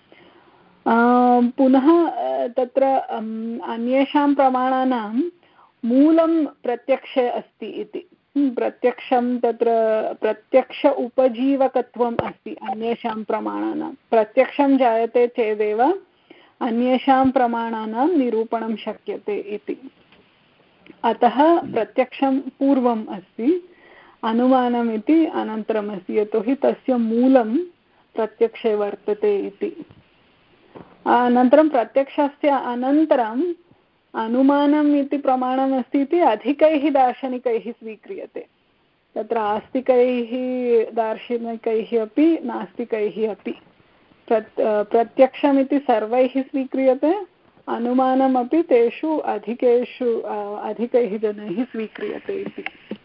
पुनः तत्र अन्येषां प्रमाणानां मूलं प्रत्यक्षे अस्ति इति प्रत्यक्षं तत्र प्रत्यक्ष उपजीवकत्वम् अस्ति अन्येषां प्रमाणानां प्रत्यक्षं जायते चेदेव अन्येषां प्रमाणानां निरूपणं शक्यते इति अतः प्रत्यक्षं पूर्वम् अस्ति, अनुमानम् इति अनन्तरम् अस्ति, यतोहि तस्य मूलं प्रत्यक्षे वर्तते इति। अनन्तरं प्रत्यक्षस्य अनन्तरम् अनुमानम् इति प्रमाणम् अस्ति इति अधिकैः दार्शनिकैः स्वीक्रियते। तत्र आस्तिकैः दार्शनिकैः अपि नास्तिकैः अपि प्रत् प्रत्यक्षमिति सर्वैः स्वीक्रियते, अनुमानमपि तेषु अधिकेषु अधिकैः जनैः स्वीक्रियते इति।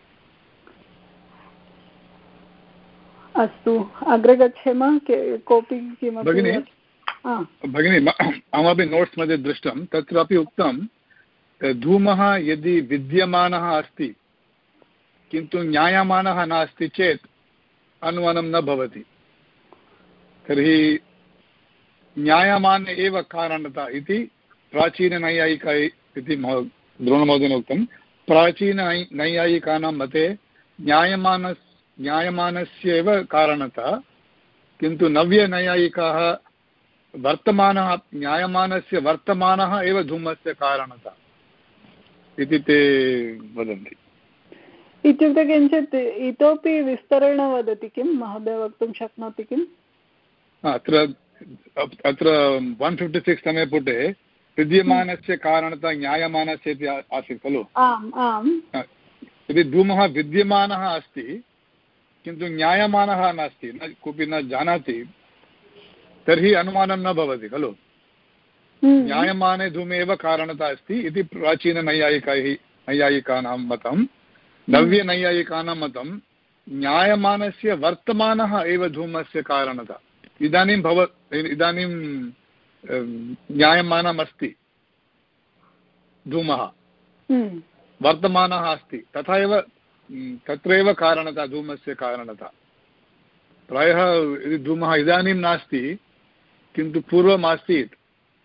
अस्तु, अग्रे गच्छेम। कोऽपि किमपि? भगिनि, अहमपि नोट्स् मध्ये दृष्टं, तत्रापि उक्तं धूमः यदि विद्यमानः अस्ति किन्तु ज्ञायमानः नास्ति चेत् अनुमानं न भवति। तर्हि ज्ञायमान एव कारणता इति प्राचीननैयायिका इति द्रोणमहोदयेन उक्तं। प्राचीननैयायिकानां मते ज्ञायमान ज्ञायमानस्य एव कारणता, किन्तु नव्यनैयायिकाः वर्तमानः ज्ञायमानस्य वर्तमानः एव धूमस्य कारणता इति ते वदन्ति। इत्युक्ते किञ्चित् इतोपि विस्तरेण वदति किं महोदय, वक्तुं शक्नोति किम्? अत्र अत्र वन् फिफ्टि सिक्स् तमे पुटे विद्यमानस्य कारणता ज्ञायमानस्य इति आसीत् खलु? आम् आम्। यदि धूमः विद्यमानः अस्ति किन्तु ज्ञायमानः नास्ति, न कोऽपि न जानाति, तर्हि अनुमानं न भवति खलु? ज्ञायमाने धूमे एव कारणता अस्ति इति प्राचीननैयायिकैः नैयायिकानां मतं। नव्यनैयायिकानां मतं ज्ञायमानस्य वर्तमानः एव धूमस्य कारणता। इदानीं भव इदानीं ज्ञायमानम् अस्ति धूमः, वर्तमानः अस्ति, तथा एव तत्रैव कारणता, धूमस्य कारणता। प्रायः यदि धूमः इदानीं नास्ति किन्तु पूर्वम् आसीत्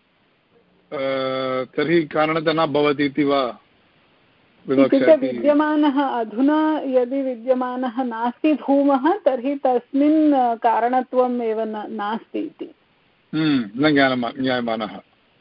तर्हि कारणता न भवति इति वा विवक्षति? विद्यमानः अधुना यदि विद्यमानः नास्ति धूमः, तर्हि तस्मिन् कारणत्वम् एव नास्ति इति न ज्ञायमानः।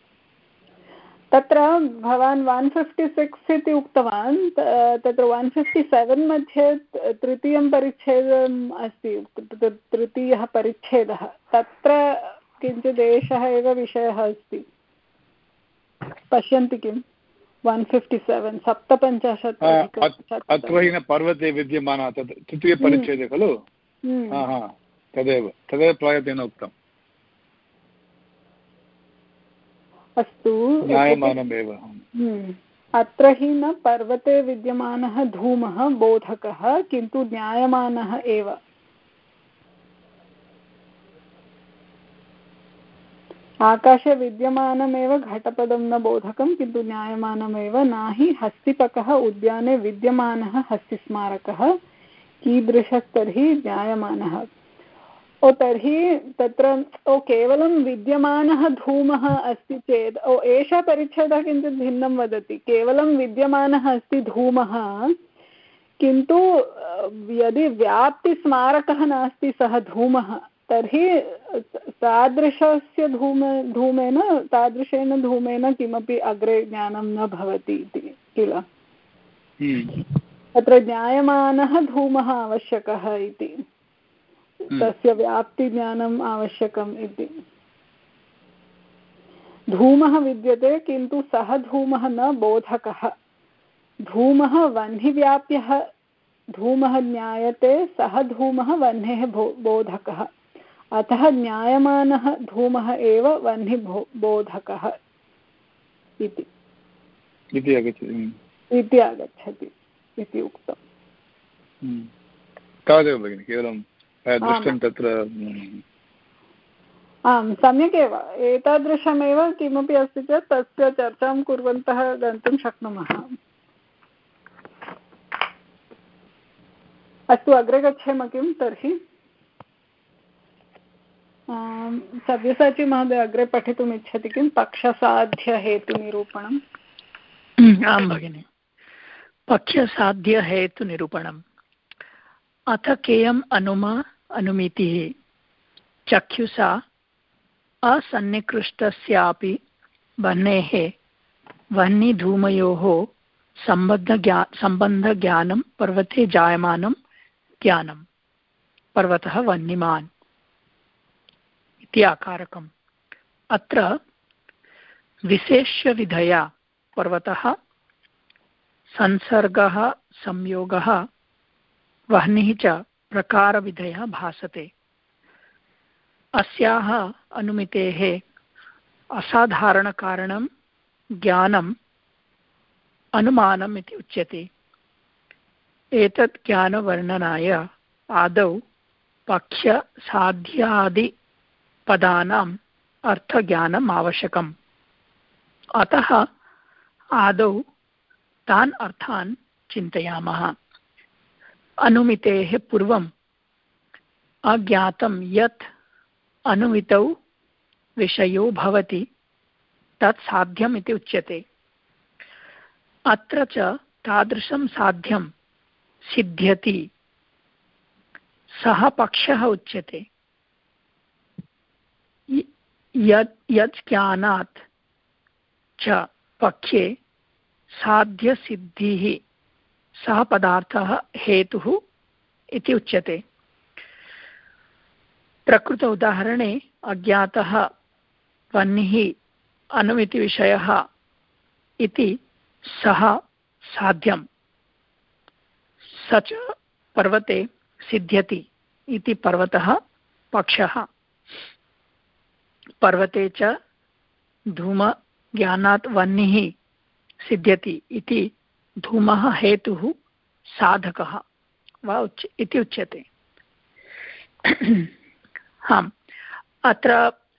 तत्र भवान् वन् फिफ्टि सिक्स् इति उक्तवान्, तत्र वन् फिफ्टि सेवेन् मध्ये तृतीयं परिच्छेदम् अस्ति, तृतीयः परिच्छेदः, तत्र किञ्चित् एषः एव विषयः अस्ति। पश्यन्ति किम्? वन् फिफ्टि सेवेन् सप्तपञ्चाशत् अत्र हि न पर्वते विद्यमानः, तत् तृतीयपरिच्छेदे खलु? तदेव तदेव प्रायतेन उक्तम्। अस्तु, ज्ञायमानमेव। अत्र हि न पर्वते विद्यमानः धूमः बोधकः, किन्तु ज्ञायमानः एव। आकाशे विद्यमानमेव घटपदं न बोधकं, किन्तु ज्ञायमानमेव। न हि हस्तिपकः उद्याने विद्यमानः हस्तिस्मारकः, कीदृशस्तर्हि ज्ञायमानः। ओ तर्हि तत्र ओ केवलं विद्यमानः धूमः अस्ति चेत्, ओ एषः परिच्छेदः किञ्चित् भिन्नं वदति। केवलं विद्यमानः अस्ति धूमः, किन्तु यदि व्याप्तिस्मारकः नास्ति सः धूमः, तर्हि तादृशस्य धूम धूमेन तादृशेन धूमेन किमपि अग्रे ज्ञानं न भवति इति किल? तत्र ज्ञायमानः धूमः आवश्यकः इति, तस्य व्याप्तिज्ञानम् आवश्यकम् इति। धूमः विद्यते किन्तु सः धूमः न बोधकः। धूमः वह्निव्याप्यः धूमः ज्ञायते, सः धूमः वह्नेः बोधकः। अतः ज्ञायमानः धूमः एव वह्नि बोधकः इति इति आगच्छति इति आगच्छति इति उक्तम्। तावदेव भगिनि, केवलं दृष्टं तत्र। आम्, सम्यक् एव। एतादृशमेव किमपि अस्ति चेत् तस्य चर्चां कुर्वन्तः गन्तुं शक्नुमः। अस्तु, अग्रे गच्छेम किं तर्हि? सव्यसाची महोदय अग्रे पठितुम् इच्छति किं? पक्षसाध्यहेतुनिरूपणम्। आं भगिनि, पक्षसाध्यहेतुनिरूपणम्। अथ केयम् अनुमा अनुमितिः चक्षुषा असन्निकृष्टस्यापि वह्नेः वह्निधूमयोः सम्बद्धज्ञा सम्बन्धज्ञानं पर्वते जायमानं ज्ञानं पर्वतः वह्निमान् इति आकारकम्। अत्र विशेष्यविधया पर्वतः संसर्गः संयोगः वह्निः च प्रकारविधयः भासते। अस्याः अनुमितेः असाधारणकारणं ज्ञानम् अनुमानम् इति उच्यते। एतत् ज्ञानवर्णनाय आदौ पक्ष्यसाध्यादिपदानाम् अर्थज्ञानम् आवश्यकम्। अतः आदौ तान् अर्थान् चिन्तयामः। अनुमितेः पूर्वम् अज्ञातं यत् अनुमितौ विषयो भवति तत् साध्यम् इति उच्यते। अत्र च तादृशं साध्यं सिद्ध्यति सः पक्षः उच्यते। यत् यत् ज्ञानात् च पक्षे साध्यसिद्धिः सः पदार्थः हेतुः इति उच्यते। प्रकृत उदाहरणे अज्ञातः वह्निः अनुमितिविषयः इति सः साध्यं स च पर्वते सिद्ध्यति इति पर्वतः पक्षः। पर्वते च धूमज्ञानात् वह्निः सिद्ध्यति इति धूमः हेतुः साधकः वा उच्य इति उच्यते। हाम्, अत्र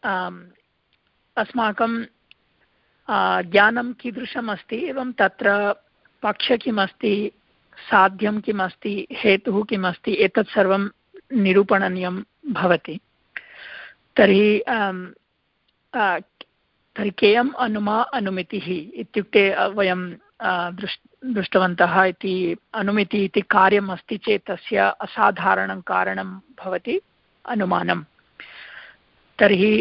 अस्माकं ज्ञानं कीदृशम् अस्ति एवं तत्र पक्ष किमस्ति, साध्यं किमस्ति, हेतुः किमस्ति, एतत् सर्वं निरूपणनीयं भवति। तर्हि तर्हि केयम् अनुमा अनुमितिः इत्युक्ते वयं दृष् दृष्टवन्तः इति अनुमितिः इति कार्यम् अस्ति चेत् तस्य असाधारणं कारणं भवति अनुमानं। तर्हि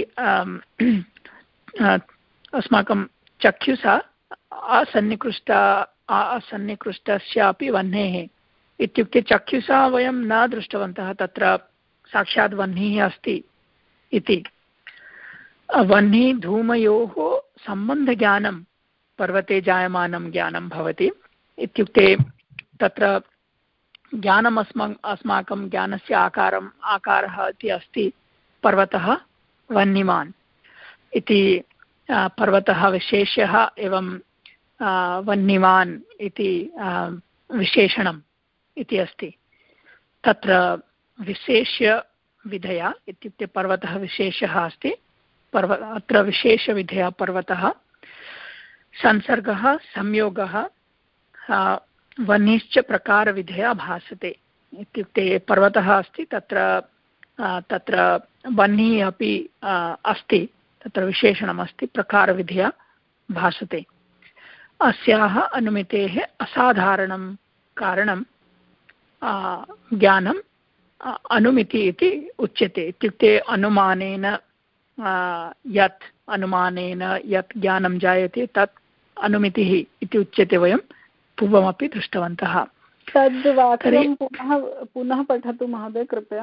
अस्माकं चक्षुषा असन्निकृष्ट असन्निकृष्टस्यापि वह्नेः इत्युक्ते चक्षुषा वयं न दृष्टवन्तः तत्र साक्षात् वह्निः अस्ति इति। वह्नि धूमयोः सम्बन्धज्ञानं पर्वते जायमानं ज्ञानं भवति। इत्युक्ते तत्र ज्ञानम् अस्मा अस्माकं ज्ञानस्य आकारम् आकारः इति अस्ति पर्वतः वह्निमान् इति। पर्वतः विशेष्यः एवं वह्निमान् इति विशेषणम् इति अस्ति। तत्र विशेष्यविधया इत्युक्ते पर्वतः विशेषः अस्ति, पर्व अत्र विशेषविधया पर्वतः संसर्गः संयोगः वह्निश्च प्रकारविधया भासते। इत्युक्ते पर्वतः अस्ति तत्र तत्र वह्निः अपि अस्ति, तत्र विशेषणमस्ति, प्रकारविधया भासते। अस्याः अनुमितेः असाधारणं कारणं ज्ञानम् अनुमिति इति उच्यते। इत्युक्ते अनुमानेन यत् अनुमानेन यत् ज्ञानं जायते तत् अनुमितिः इति उच्यते। वयं पूर्वमपि दृष्टवन्तः। तद् वाक्यं पुनः पुनः पठतु महोदय कृपया।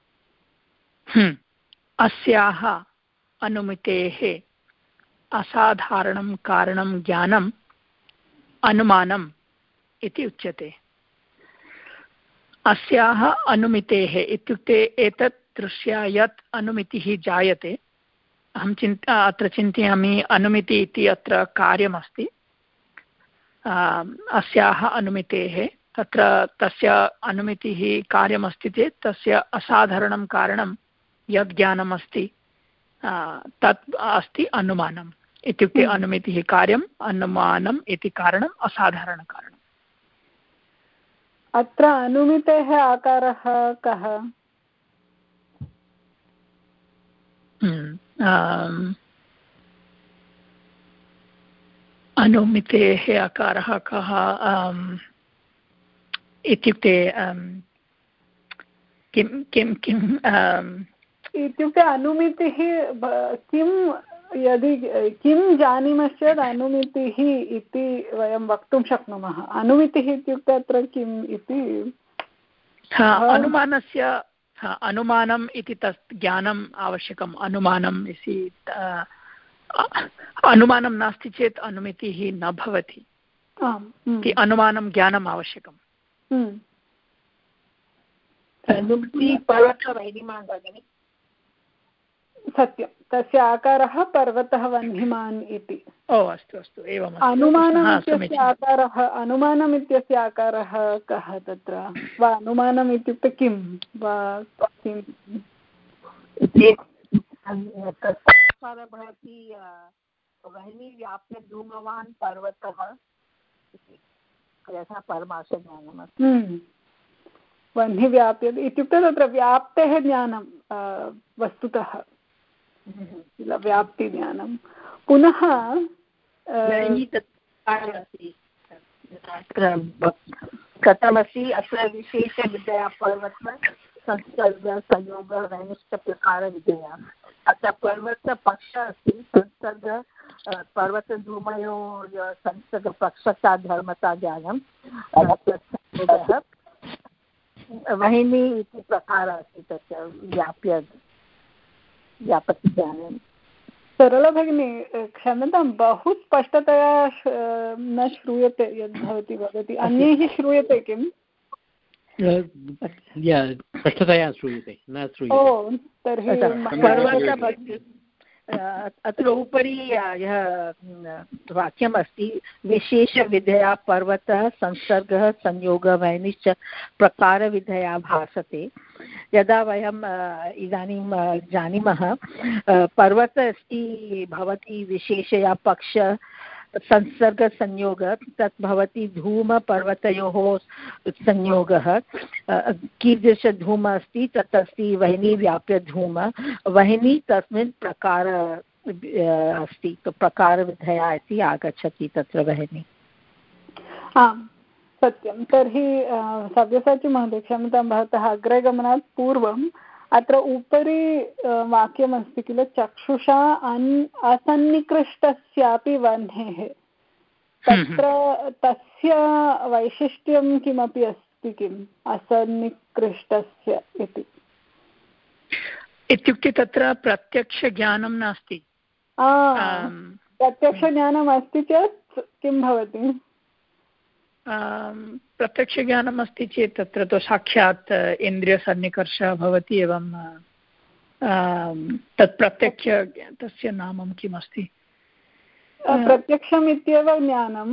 अस्याः अनुमितेः असाधारणं कारणं ज्ञानम् अनुमानम् इति उच्यते। अस्याः अनुमितेः इत्युक्ते एतत् दृष्ट्या यत् अनुमितिः जायते, अहं चिन्त अत्र चिन्तयामि अनुमिति इति अत्र कार्यमस्ति। अस्याः अनुमितेः तत्र तस्य अनुमितिः कार्यमस्ति चेत् तस्य असाधारणं कारणं यद् ज्ञानमस्ति तत् अस्ति अनुमानम्। इत्युक्ते अनुमितिः कार्यम्, अनुमानम् इति कारणम्, असाधारणकारणम्। अत्र अनुमितेः आकारः कः? अनुमितेः आकारः कः इत्युक्ते किं किं किं इत्युक्ते अनुमितिः किम् यदि किं जानीमश्चेत् अनुमितिः इति वयं वक्तुं शक्नुमः। अनुमितिः इत्युक्ते अत्र किम् इति अनुमानस्य अनुमानम् इति तत् ज्ञानम् आवश्यकम्। अनुमानम् इति अनुमानं नास्ति चेत् अनुमितिः न भवति। अनुमानं ज्ञानम् आवश्यकम्। सत्यं, तस्य आकारः पर्वतः वह्निमान् इति। ओ अस्तु अस्तु, एवम्। अनुमानम् इत्यस्य आकारः अनुमानम् इत्यस्य आकारः कः तत्र, वा अनुमानम् इत्युक्ते किं वा किम् भवति? वह्नि व्याप्य धूमवान् पर्वतः यथा परमार्थज्ञानमस्ति। वह्नि व्याप्य इत्युक्ते तत्र व्याप्तेः ज्ञानं वस्तुतः किल, व्याप्तिज्ञानं। पुनः कथमस्ति अत्र विशेषविद्या पर्वत संसर्ग संयोग वैनिष्ठप्रकारविद्या। अत्र पर्वतपक्षः अस्ति, संसर्ग पर्वतधूमयोः संसर्गपक्षता धर्मता ज्ञानं, वहिनी इति प्रकारः अस्ति तस्य व्याप्य व्यापति ज्ञानं। सरला भगिनी, क्षम्यतां, बहु स्पष्टतया न श्रूयते यद् भवती वदति। अन्यैः श्रूयते किम्? स्पष्टतया श्रूयते न श्रूयते। ओ तर्हि अत्र उपरि यः वाक्यम् अस्ति, विशेषविधया पर्वतः संसर्गः संयोगः वैनिश्च प्रकारविधया भासते। यदा वयम् इदानीं जानीमः पर्वतः अस्ति भवति विशेषया पक्ष संसर्गसंयोगः, तत् भवति धूमपर्वतयोः संयोगः। कीदृशधूमः अस्ति? तत् अस्ति वह्नि व्याप्य धूम। वह्नि तस्मिन् प्रकार अस्ति, प्रकारविधया इति आगच्छति तत्र वह्नि। आम् सत्यं। तर्हि सव्यसाची महोदय, क्षम्यतां, भवतः अग्रे गमनात् पूर्वम् अत्र उपरि वाक्यमस्ति किल, चक्षुषा अन् असन्निकृष्टस्यापि वह्नेः। तत्र तस्य वैशिष्ट्यं किमपि अस्ति किम्, असन्निकृष्टस्य इति? इत्युक्ते तत्र प्रत्यक्षज्ञानं नास्ति। प्रत्यक्षज्ञानम् अस्ति चेत् किं भवति? प्रत्यक्षज्ञानम् अस्ति चेत् तत्र तु साक्षात् इन्द्रियसन्निकर्षः भवति। एवं तत् प्रत्यक्ष तस्य नाम किमस्ति? प्रत्यक्षम् इत्येव ज्ञानं।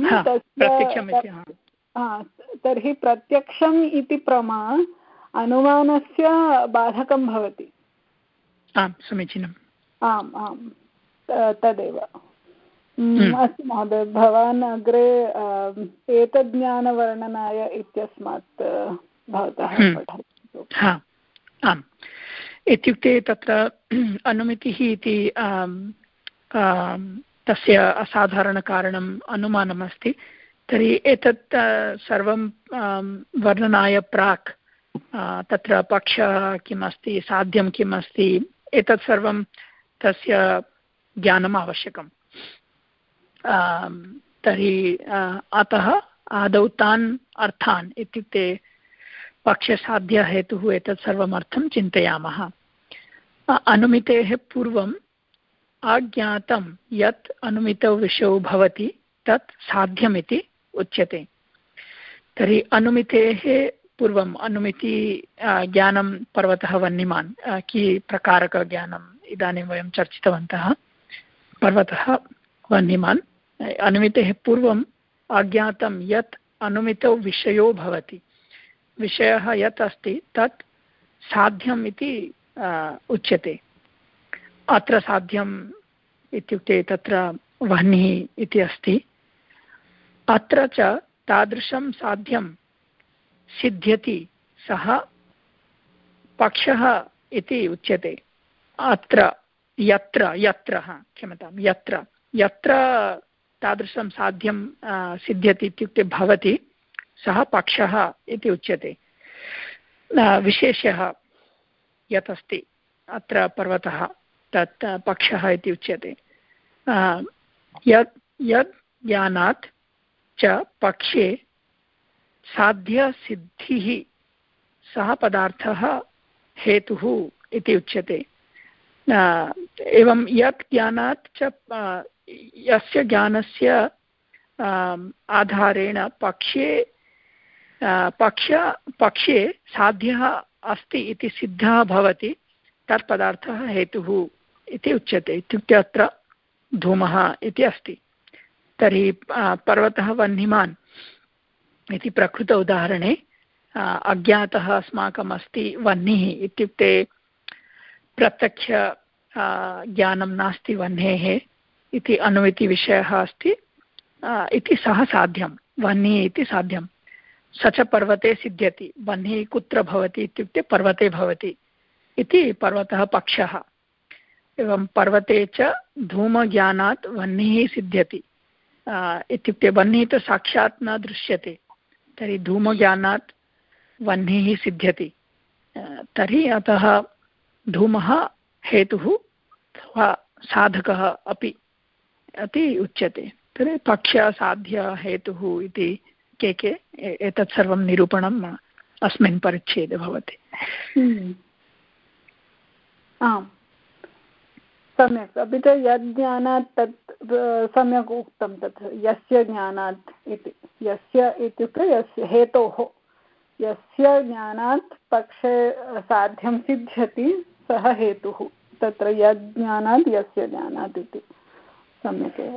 तर्हि प्रत्यक्षम् इति प्रमा अनुमानस्य बाधकं भवति। आम्, समीचीनम्। आम् आम्, तदेव। अस्तु महोदय, भवान् अग्रे एतद् ज्ञानवर्णनाय इत्यस्मात् भवतः पठतु। आम्, इत्युक्ते तत्र अनुमितिः इति तस्य असाधारणकारणम् अनुमानमस्ति। तर्हि एतत् सर्वं वर्णनाय प्राक् तत्र पक्षः किम् अस्ति, साध्यं किम् अस्ति, एतत् सर्वं तस्य ज्ञानम् आवश्यकम्। तर्हि अतः आदौ तान् अर्थान्, इत्युक्ते पक्षसाध्यहेतुः एतत् सर्वम् अर्थं चिन्तयामः। अनुमितेः पूर्वम् अज्ञातं यत् अनुमितौ विषयो भवति तत् साध्यमिति उच्यते। तर्हि अनुमितेः पूर्वम् अनुमिति ज्ञानं पर्वतः वह्निमान् की प्रकारकज्ञानम् इदानीं वयं चर्चितवन्तः। पर्वतः वह्निमान्, अनुमितेः पूर्वम् अज्ञातं यत् अनुमितौ विषयो भवति, विषयः यत् अस्ति तत् साध्यम् इति उच्यते। अत्र साध्यम् इत्युक्ते तत्र वह्निः इति अस्ति। अत्र च तादृशं साध्यं सिद्ध्यति सः पक्षः इति उच्यते। अत्र यत्र यत्र क्षम्यतां यत्र यत्र तादृशं साध्यं सिद्ध्यति इत्युक्ते भवति, सः पक्षः इति उच्यते। विशेषः यत् अस्ति अत्र पर्वतः, तत् पक्षः इति उच्यते। यत् यत् ज्ञानात् च पक्षे साध्यसिद्धिः सः पदार्थः हेतुः इति उच्यते। एवं यत् ज्ञानात् च यस्य ज्ञानस्य आधारेण पक्षे पक्ष पक्षे साध्यः अस्ति इति सिद्धः भवति तत् पदार्थः हेतुः इति उच्यते। इत्युक्ते अत्र धूमः इति अस्ति। तर्हि पर्वतः वह्निमान् इति प्रकृत उदाहरणे अज्ञातः अस्माकम् अस्ति वह्निः इत्युक्ते प्रत्यक्ष ज्ञानं नास्ति वह्नेः इति अनुमितिविषयः अस्ति इति सः साध्यं वह्निः इति साध्यं। स च पर्वते सिद्ध्यति। वह्निः कुत्र भवति इत्युक्ते पर्वते भवति इति पर्वतः पक्षः। एवं पर्वते च धूमज्ञानात् वह्निः सिद्ध्यति इत्युक्ते वह्निः तु साक्षात् न दृश्यते, तर्हि धूमज्ञानात् वह्निः सिद्ध्यति। तर्हि अतः धूमः हेतुः अथवा साधकः अपि इति उच्यते। तर्हि पक्षसाध्यहेतुः इति के के एतत् सर्वं निरूपणम् अस्मिन् परिच्छेदे भवति। आम् सम्यक्। अपि च यज्ञानात् तत् सम्यक् उक्तं तत्र यस्य ज्ञानात् इति। यस्य इत्युक्ते यस्य हेतोः यस्य ज्ञानात् पक्षे साध्यं सिद्ध्यति सः हेतुः। तत्र यज्ञानात् यस्य ज्ञानात् इति सम्यक् एव।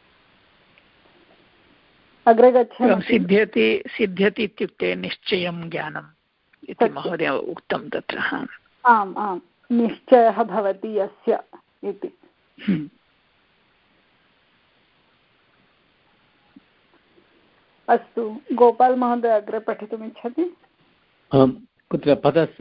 अग्रे गच्छामः। सिद्ध्यति सिद्ध्यति इत्युक्ते निश्चयं ज्ञानम् इति महोदय उक्तं तत्र। आम् आम् निश्चयः भवति यस्य इति। अस्तु गोपाल् महोदय अग्रे पठितुम् इच्छति? कुत्र पदस्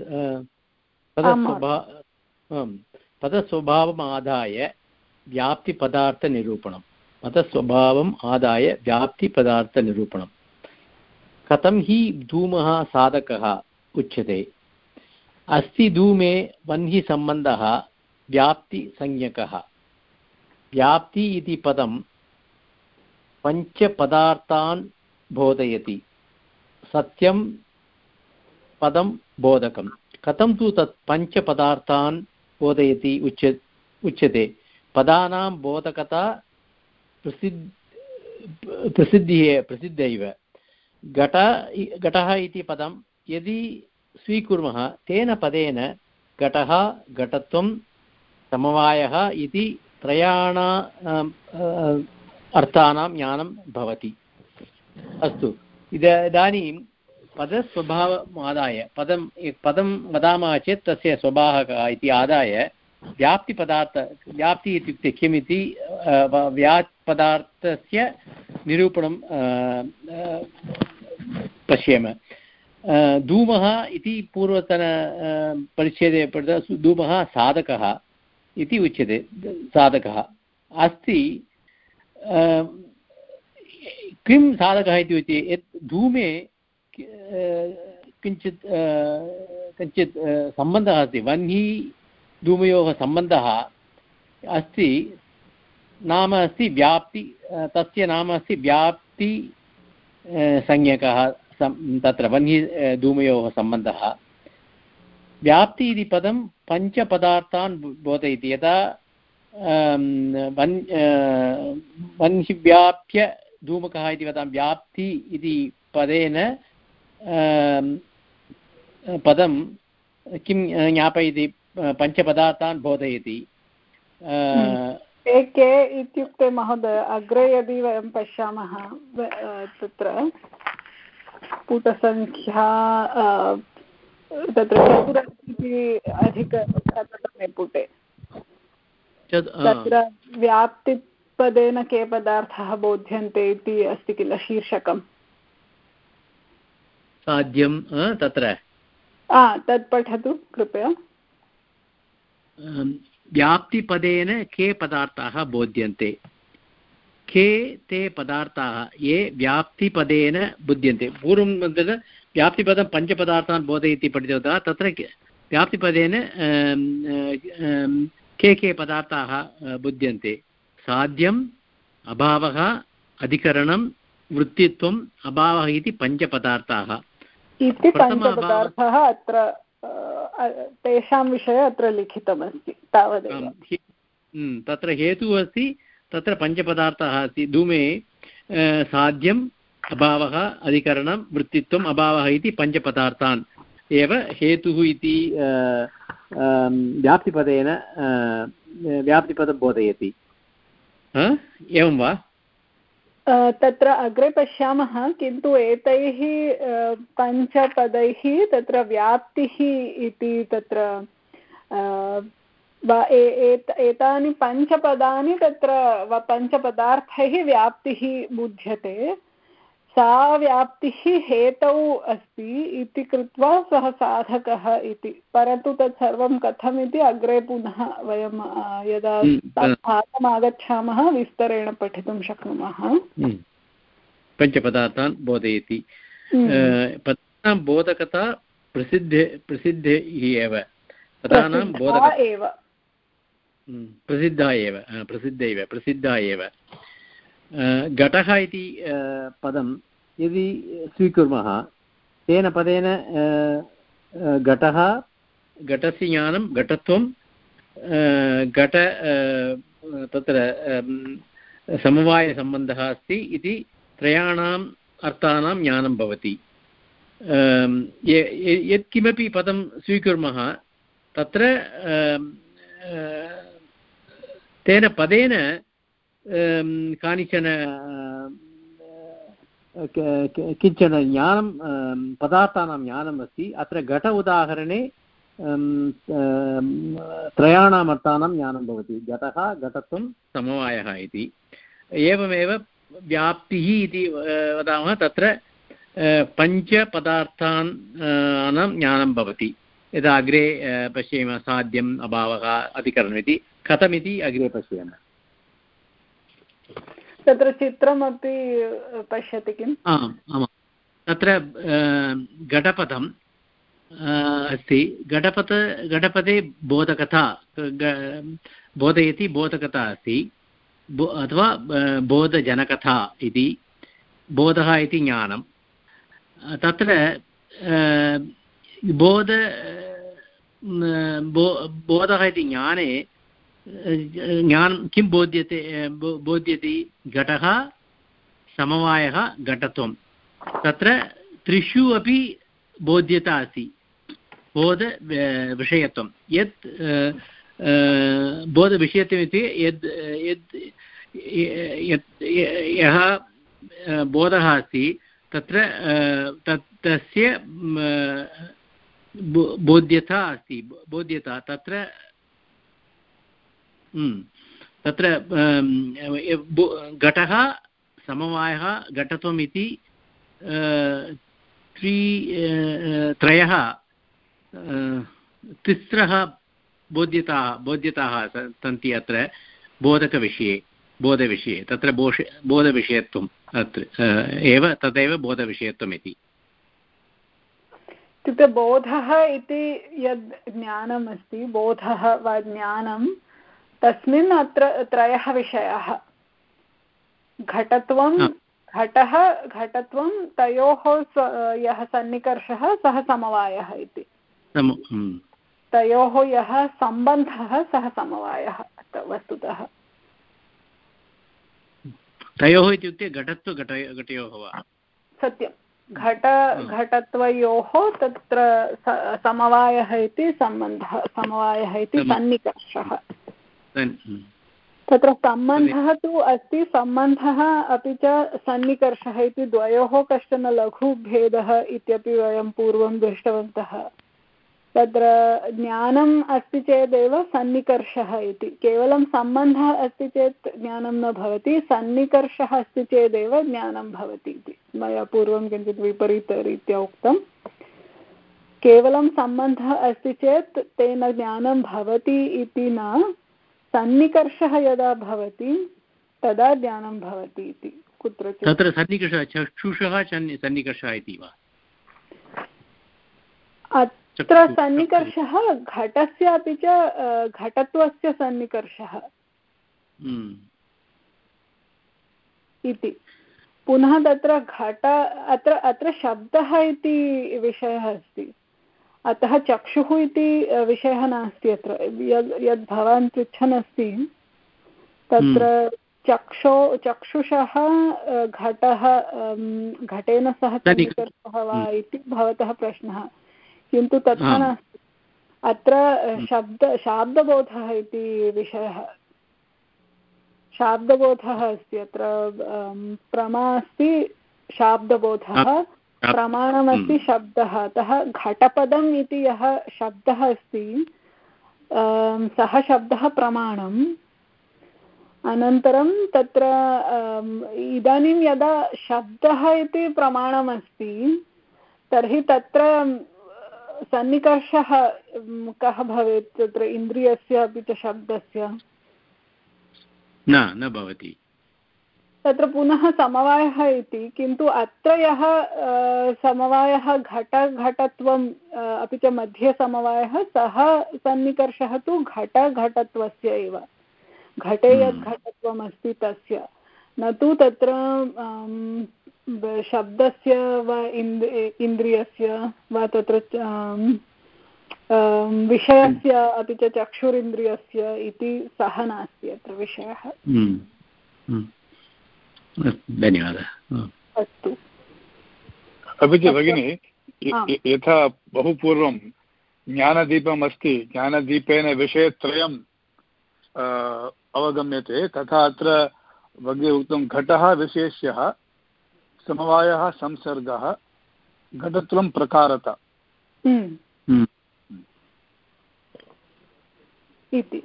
पदस्वभावम् आदाय व्याप्तिपदार्थनिरूपणं। पदस्वभावम् आदाय व्याप्तिपदार्थनिरूपणं। कथं हि धूमः साधकः उच्यते? अस्ति धूमे वह्नि सम्बन्धः व्याप्तिसंज्ञकः। व्याप्ति इति पदं पञ्चपदार्थान् बोधयति। सत्यं पदं बोधकं। कथं तु तत् पञ्चपदार्थान् बोधयति उच्य उच्यते? पदानां बोधकता प्रसिद्ध प्रसिद्धिः प्रसिद्धैव। घट घटः इति पदं यदि स्वीकुर्मः तेन पदेन घटः घटत्वं समवायः इति त्रयाण अर्थानां ज्ञानं भवति। अस्तु इदानीं पदस्वभावम् आदाय पदं पदं वदामः चेत् तस्य स्वभावः इति आदाय व्याप्तिपदार्थ व्याप्ति इत्युक्ते किमिति व्याप्तिपदार्थस्य निरूपणं पश्येम। धूमः इति पूर्वतन परिच्छेदे धूमः साधकः इति उच्यते। साधकः अस्ति। किं साधकः इति उच्यते? यत् धूमे किञ्चित् किञ्चित् सम्बन्धः अस्ति। वह्नि धूमयोः सम्बन्धः अस्ति। नाम अस्ति व्याप्ति। तस्य नाम अस्ति व्याप्ति संज्ञकः। तत्र वह्नि धूमयोः सम्बन्धः। व्याप्ति इति पदं पञ्चपदार्थान् बोधयति। यथा वह्निव्याप्य धूमकः इति वदामः। व्याप्ति इति पदेन पदं किं ज्ञापयति? पञ्चपदार्थान् बोधयति। के इत्युक्ते महोदय अग्रे यदि वयं पश्यामः तत्र पुटसङ्ख्या तत्र चतुरशीति अधिकशततमे पुटे तत्र व्याप्तिपदेन के पदार्थाः बोध्यन्ते इति अस्ति किल शीर्षकं। साध्यं तत्र तत् पठतु कृपया। व्याप्तिपदेन के पदार्थाः बोध्यन्ते? के ते पदार्थाः ये व्याप्तिपदेन बुध्यन्ते? पूर्वं व्याप्तिपदं पञ्चपदार्थान् बोधयति पठितवन्तः। तत्र व्याप्तिपदेन के के पदार्थाः बुध्यन्ते? साध्यम् अभावः अधिकरणं वृत्तित्वम् अभावः इति पञ्चपदार्थाः इति पञ्चपदार्थः अत्र तेषां विषये अत्र लिखितमस्ति तावदेव। तत्र हेतुः अस्ति, तत्र पञ्चपदार्थाः अस्ति। धूमे साध्यम् अभावः अधिकरणं वृत्तित्वम् अभावः इति पञ्चपदार्थान् एव हेतुः इति व्याप्तिपदेन व्याप्तिपदं बोधयति। एवं वा? तत्र अग्रे पश्यामः, किन्तु एतैः पञ्चपदैः तत्र व्याप्तिः इति तत्र एतानि पञ्चपदानि तत्र पञ्चपदार्थैः व्याप्तिः बुध्यते। सा व्याप्तिः हेतौ अस्ति इति कृत्वा सः साधकः इति। परन्तु तत् सर्वं कथमिति अग्रे पुनः वयं यदा भागम् आगच्छामः विस्तरेण पठितुं शक्नुमः। पञ्चपदार्थान् बोधयति। पदानां बोधकता प्रसिद्धे प्रसिद्धे एव पदानां बोधकता एव प्रसिद्धा एव प्रसिद्ध एव प्रसिद्धा एव। घटः इति पदं यदि स्वीकुर्मः, तेन पदेन घटः घटस्य ज्ञानं घटत्वं घट तत्र समवायसम्बन्धः अस्ति इति त्रयाणाम् अर्थानां ज्ञानं भवति। यत्किमपि पदं स्वीकुर्मः तत्र तेन पदेन कानिचन किञ्चन ज्ञानं पदार्थानां ज्ञानम् अस्ति। अत्र घट उदाहरणे त्रयाणाम् अर्थानां ज्ञानं भवति, घटः घटत्वं समवायः इति। एवमेव व्याप्तिः इति वदामः, तत्र पञ्चपदार्थानां ज्ञानं भवति। यदा अग्रे पश्येम साध्यम् अभावः अधिकरणम् इति कथमिति अग्रे पश्येम। तत्र चित्रमपि पश्यति किम्? आम् आमां, तत्र घटपदम् अस्ति। घटपद घटपदे बोधकथा बोधयति बोधकथा अस्ति अथवा बोधजनकथा इति। बोधः इति ज्ञानं। तत्र बोध बोधः इति ज्ञाने ज्ञानं किं बोध्यते बोध्यति? घटः समवायः घटत्वं। तत्र त्रिषु अपि बोध्यता अस्ति, बोध विषयत्वं। यत् बोधविषयत्वमिति यद् यद् यः बोधः अस्ति तत्र तत् तस्य बोध्यता अस्ति। बोध्यता तत्र तत्र घटः समवायः घटत्वम् इति त्रि त्रयः तिस्रः बोध्यताः बोध्यताः सन्ति अत्र बोधकविषये बोधविषये। तत्र बोष बोधविषयत्वम् अत्र एव तदेव बोधविषयत्वम् इति। इत्युक्ते बोधः इति यद् ज्ञानम् अस्ति, बोधः वा ज्ञानं, तस्मिन् अत्र त्रयः विषयाः। घटत्वं घटः घटत्वं तयोः यः सन्निकर्षः सः समवायः इति। तयोः यः सम्बन्धः सः समवायः वस्तुतः। तयोः इत्युक्ते घटत्व घट घटयोः वा? सत्यं, घट घटत्वयोः तत्र समवायः इति सम्बन्धः, समवायः इति सन्निकर्षः। तत्र सम्बन्धः तु अस्ति, सम्बन्धः अपि च सन्निकर्षः इति द्वयोः कश्चन लघुभेदः इत्यपि वयं पूर्वं दृष्टवन्तः। तत्र ज्ञानम् अस्ति चेदेव सन्निकर्षः इति। केवलं सम्बन्धः अस्ति चेत् ज्ञानं न भवति, सन्निकर्षः अस्ति चेदेव ज्ञानं भवति इति मया पूर्वं किञ्चित् विपरीतरीत्या उक्तं। केवलं सम्बन्धः अस्ति चेत् तेन ज्ञानं भवति इति न, सन्निकर्षः यदा भवति तदा ज्ञानं भवति इति। कुत्रचित् तत्र सन्निकर्षः चक्षुषः सन्निकर्षः इति वा? अत्र सन्निकर्षः घटस्य अपि च घटत्वस्य सन्निकर्षः। इति। पुनः तत्र घट अत्र अत्र शब्दः इति विषयः अस्ति, अतः चक्षुः इति विषयः नास्ति अत्र। यद् यद् भवान् पृच्छन् अस्ति तत्र चक्षो चक्षुषः घटः घटेन सह सन्निकर्षः वा इति भवतः प्रश्नः, किन्तु तथा नास्ति। अत्र शब्द शाब्दबोधः इति विषयः, शाब्दबोधः अस्ति अत्र। प्रमा अस्ति शाब्दबोधः, प्रमाणमस्ति शब्दः, अतः घटपदम् इति यः शब्दः अस्ति सः शब्दः प्रमाणम्। अनन्तरं तत्र इदानीं यदा शब्दः इति प्रमाणमस्ति तर्हि तत्र सन्निकर्षः कः भवेत् तत्र इन्द्रियस्य अपि च शब्दस्य? न न भवति, तत्र पुनः समवायः इति, किन्तु अत्र यः समवायः घट घटत्वम् अपि च मध्ये समवायः सः सन्निकर्षः तु घट घटत्वस्य एव, घटे यद् घटत्वम् अस्ति तस्य, न तु तत्र शब्दस्य वा इन्द्रियस्य वा तत्र विषयस्य अपि च चक्षुरिन्द्रियस्य इति सः नास्ति अत्र विषयः। धन्यवादः। अस्तु। अपि च भगिनी, यथा बहु पूर्वं ज्ञानदीपम् अस्ति, ज्ञानदीपेन विषयत्रयम् अवगम्यते, तथा अत्र भगिनी उक्तं घटः विशेष्यः, समवायः संसर्गः, घटत्वं प्रकारता इति।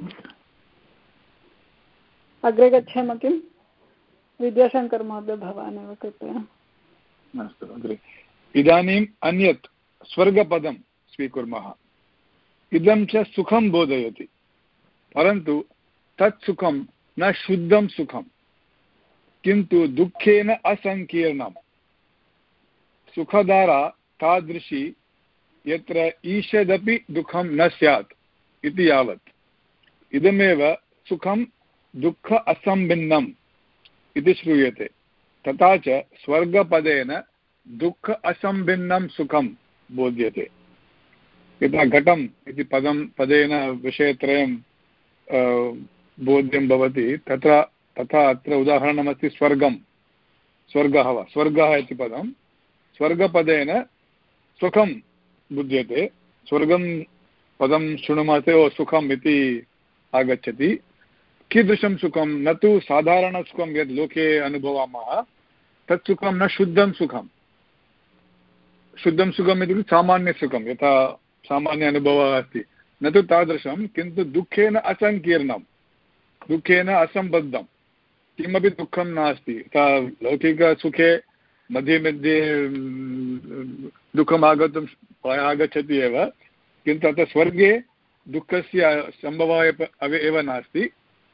अग्रे गच्छामः किम्? विद्याशङ्कर महोदय भवान् एव कृपया। अस्तु अग्रे। इदानीम् अन्यत् स्वर्गपदं स्वीकुर्मः। इदं च सुखं बोधयति, परन्तु तत् सुखं न शुद्धं सुखं, किन्तु दुःखेन असङ्कीर्णं। सुखधारा तादृशी यत्र ईषदपि दुःखं न स्यात् इति यावत्। इदमेव सुखं दुःख असम्भिन्नम् इति श्रूयते। तथा च स्वर्गपदेन दुःख असम्भिन्नं सुखं बोध्यते। यथा घटम् इति पदं पदेन विषयत्रयं बोध्यं भवति, तत्र तथा अत्र उदाहरणमस्ति स्वर्गं, स्वर्गः वा स्वर्गः इति पदं स्वर्गपदेन सुखं बुध्यते। स्वर्गं पदं शृणुमः चेत् ओ सुखम् इति आगच्छति। कीदृशं सुखं? न तु साधारणसुखं यद् लोके अनुभवामः, तत् सुखं न शुद्धं सुखं। शुद्धं सुखम् इत्युक्ते सामान्यसुखं, यथा सामान्य अनुभवः अस्ति, न तु तादृशं, किन्तु दुःखेन असङ्कीर्णं, दुःखेन असम्बद्धं, किमपि दुःखं नास्ति। यथा लौकिकसुखे मध्ये मध्ये दुःखम् आगतुम् आगच्छति एव, किन्तु अत्र स्वर्गे दुःखस्य सम्भवः एव नास्ति।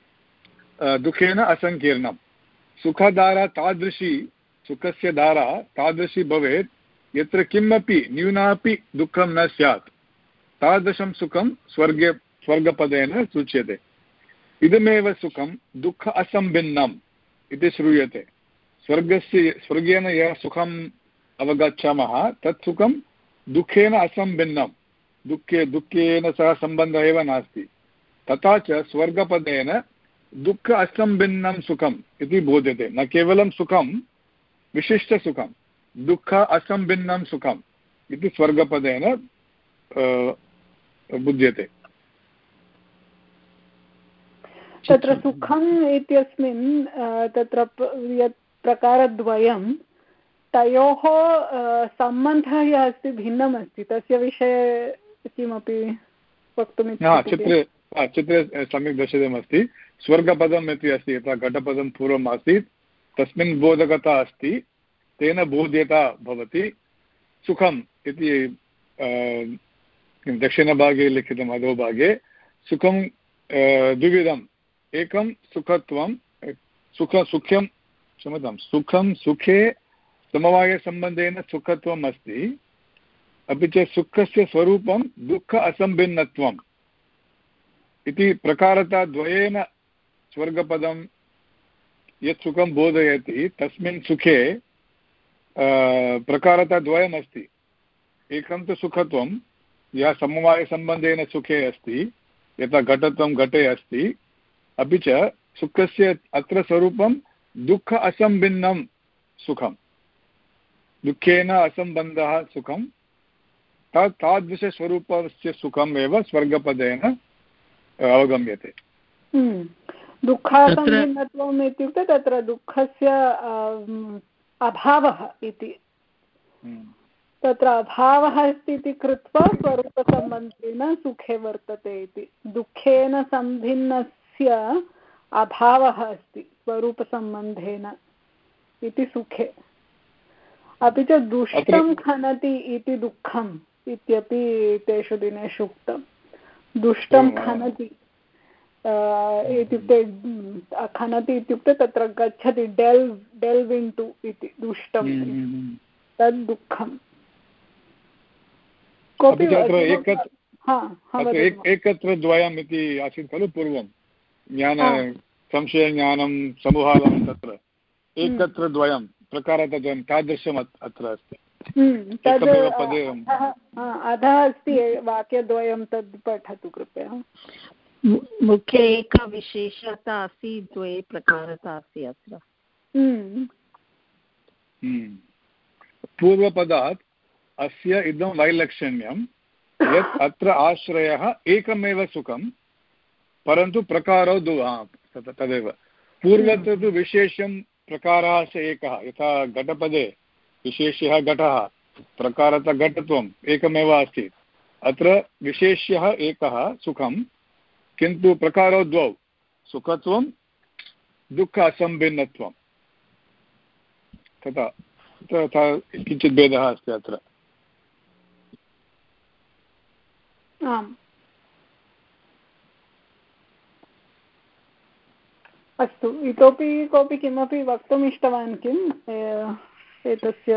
दुःखेन असङ्कीर्णं। सुखधारा तादृशी, सुखस्य धारा तादृशी भवेत् यत्र किमपि न्यूनापि दुःखं न स्यात्, तादृशं सुखं स्वर्गे स्वर्गपदेन सूच्यते। इदमेव सुखं दुःख असम्भिन्नम् इति श्रूयते। स्वर्गस्य स्वर्गेन यः सुखम् अवगच्छामः तत् सुखं दुःखेन असम्भिन्नं, दुःखे दुःखेन सह सम्बन्धः एव नास्ति। तथा च स्वर्गपदेन दुःख असम्भिन्नं सुखम् इति बोध्यते। न केवलं सुखं, विशिष्टसुखं, दुःख असम्भिन्नं सुखम् इति स्वर्गपदेन बुध्यते। तत्र सुखम् इत्यस्मिन् तत्र यत् प्रकारद्वयं, तयोः सम्बन्धः यः अस्ति भिन्नम् अस्ति, तस्य विषये किमपि वक्तुम् इच्छति? चित्रे चित्रे सम्यक् दर्शितमस्ति। स्वर्गपदम् इति अस्ति, यथा घटपदं पूर्वम् आसीत्, तस्मिन् बोधकता अस्ति, तेन बोध्यता भवति। सुखम् इति दक्षिणभागे लिखितम् अधोभागे, सुखं द्विविधम्, एकं सुखत्वं, सुख सुख्यं क्षम्यतां सुखं सुखे समवायसम्बन्धेन सुखत्वम् अस्ति, अपि च सुखस्य स्वरूपं दुःख असम्भिन्नत्वम् इति प्रकारता द्वयेन स्वर्गपदं यत् सुखं बोधयति तस्मिन् सुखे प्रकारताद्वयमस्ति। एकं तु सुखत्वं या समवायसम्बन्धेन सुखे अस्ति, यथा घटत्वं घटे अस्ति, अपि च सुखस्य अत्र स्वरूपं दुःख असम्भिन्नं सुखं, दुःखेन असम्बन्धः सुखं, तत् तादृशस्वरूपस्य सुखम् एव स्वर्गपदेन अवगम्यते। दुःखासम्भिन्नत्वम् इत्युक्ते तत्र दुःखस्य अभावः इति, तत्र अभावः अस्ति इति कृत्वा स्वरूपसम्बन्धेन सुखे वर्तते इति। दुःखेन सम्भिन्नस्य अभावः अस्ति स्वरूपसम्बन्धेन इति सुखे। अपि च दुष्टं खनति इति दुःखम् इत्यपि तेषु दिनेषु उक्तं। दुष्टं खनति इत्युक्ते खनति इत्युक्ते तत्र गच्छति, डेल् डेल्व् इन्टु इति दुष्टं, तद् दुःखम्। कोऽपि एकत्र द्वयम् इति आसीत् खलु पूर्वं, ज्ञान संशयज्ञानं समूहालं, तत्र एकत्र द्वयं प्रकारद्वयं तादृशम् अत्र अस्ति। अधः अस्ति वाक्यद्वयं, तद् पठतु कृपया। मुख्य एका विशेषता अस्ति, द्वे प्रकारता अस्ति अत्र। पूर्वपदात् अस्य इदं वैलक्षण्यं यत् अत्र आश्रयः एकमेव सुखं, परन्तु प्रकारौ द्वे, तदेव। पूर्वत्र तु विशेषं प्रकारः च एकः, यथा घटपदे विशेष्यः घटः, प्रकारतः घटत्वम् एकमेव अस्ति। अत्र विशेष्यः एकः सुखं, किन्तु प्रकारौ द्वौ, सुखत्वं दुःख असम्भिन्नत्वं, तथा तथा किञ्चित् भेदः अस्ति अत्र। आम्, अस्तु। इतोपि कोऽपि किमपि वक्तुम् इष्टवान् किम् एतस्य?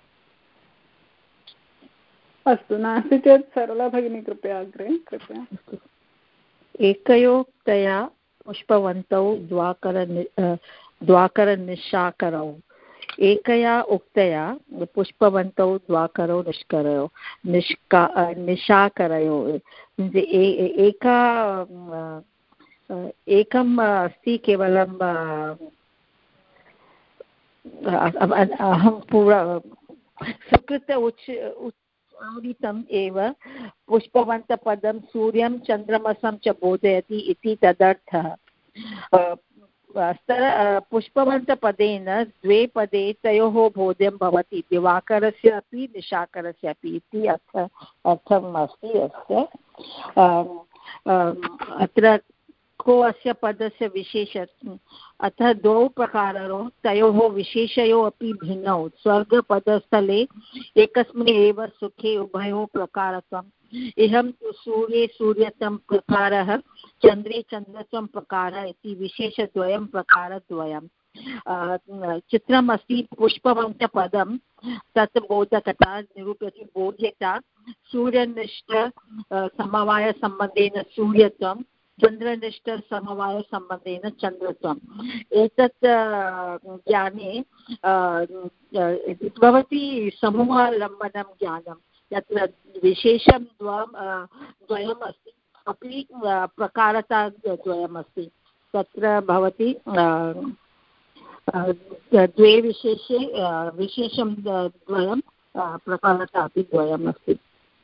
अस्तु, नास्ति चेत् सरला भगिनी कृपया अग्रे कृपया। एकयोक्तया पुष्पवन्तौ द्वाकर द्वाकरनिशाकरौ, एकया उक्तया पुष्पवन्तौ द्वाकरौ निष्करौ निष्का निशाकरयो। एका एकम् अस्ति केवलं, अहं पूरा सुकृत उच् उदितम् एव पुष्पवन्तपदं सूर्यं चन्द्रमसं च बोधयति इति तदर्थः। पुष्पवन्तपदेन द्वे पदे तयोः बोध्यं भवति, दिवाकरस्य अपि निशाकरस्य अपि इति अर्थ अर्थम् अस्ति अस्य। अत्र को अस्य पदस्य विशेष, अतः द्वौ प्रकारौ, तयोः विशेषयोः अपि भिन्नौ। स्वर्गपदस्थले एकस्मिन् एव सुखे उभयोः प्रकारत्वम्। इहं तु सूर्ये सूर्यत्वं प्रकारः, चन्द्रे चन्द्रत्वं प्रकारः इति विशेषद्वयं प्रकारद्वयं। चित्रम् अस्ति, पुष्पवन्तपदं तत् बोधकता निरूप्यते, बोध्यता सूर्यनिष्ठ समवायसम्बन्धेन सूर्यत्वं, चन्द्रनिष्ठसमवायसम्बन्धेन चन्द्रत्वम्। एतत् ज्ञाने भवति समूहालम्बनं ज्ञानं, यत्र विशेषं द्वयं द्वयम् अस्ति, अपि प्रकारता द्वयमस्ति। तत्र भवति द्वे विशेषे विशेषं द्वयं, प्रकारता अपि द्वयम् अस्ति।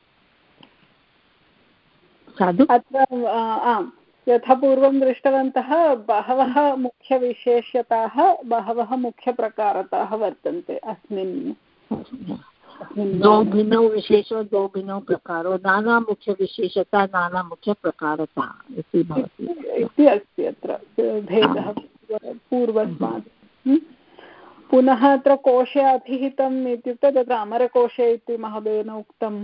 साधु अत्र आम्, यथा पूर्वं दृष्टवन्तः, बहवः मुख्यविशेष्यताः, बहवः मुख्यप्रकारताः वर्तन्ते अस्मिन्। द्वौ भिन्नौ विशेषौ, द्वौ भिन्नौ प्रकारौ, नाना मुख्यविशेषता, नाना मुख्यप्रकारता इति भवति इति अस्ति अत्र भेदः पूर्वस्मात्। पुनः अत्र कोशे अभिहितम् इत्युक्ते तत्र अमरकोशे इति महोदयेन उक्तम्।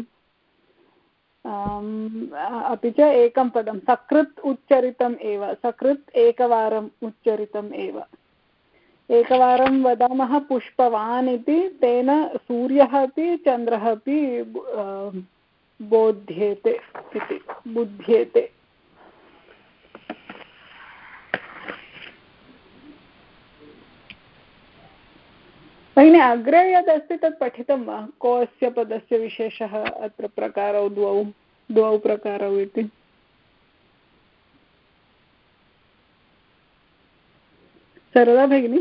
अपि च एकं पदं सकृत् उच्चरितम् एव, सकृत् एकवारम् उच्चरितम् एव। एकवारं वदामः पुष्पवान् इति, तेन सूर्यः अपि चन्द्रः अपि बोध्येते इति, बुध्येते। भगिनि अग्रे यदस्ति तत् पठितं वा कोऽस्य पदस्य विशेषः अत्र प्रकारौ द्वौ द्वौ प्रकारौ इति सरला भगिनि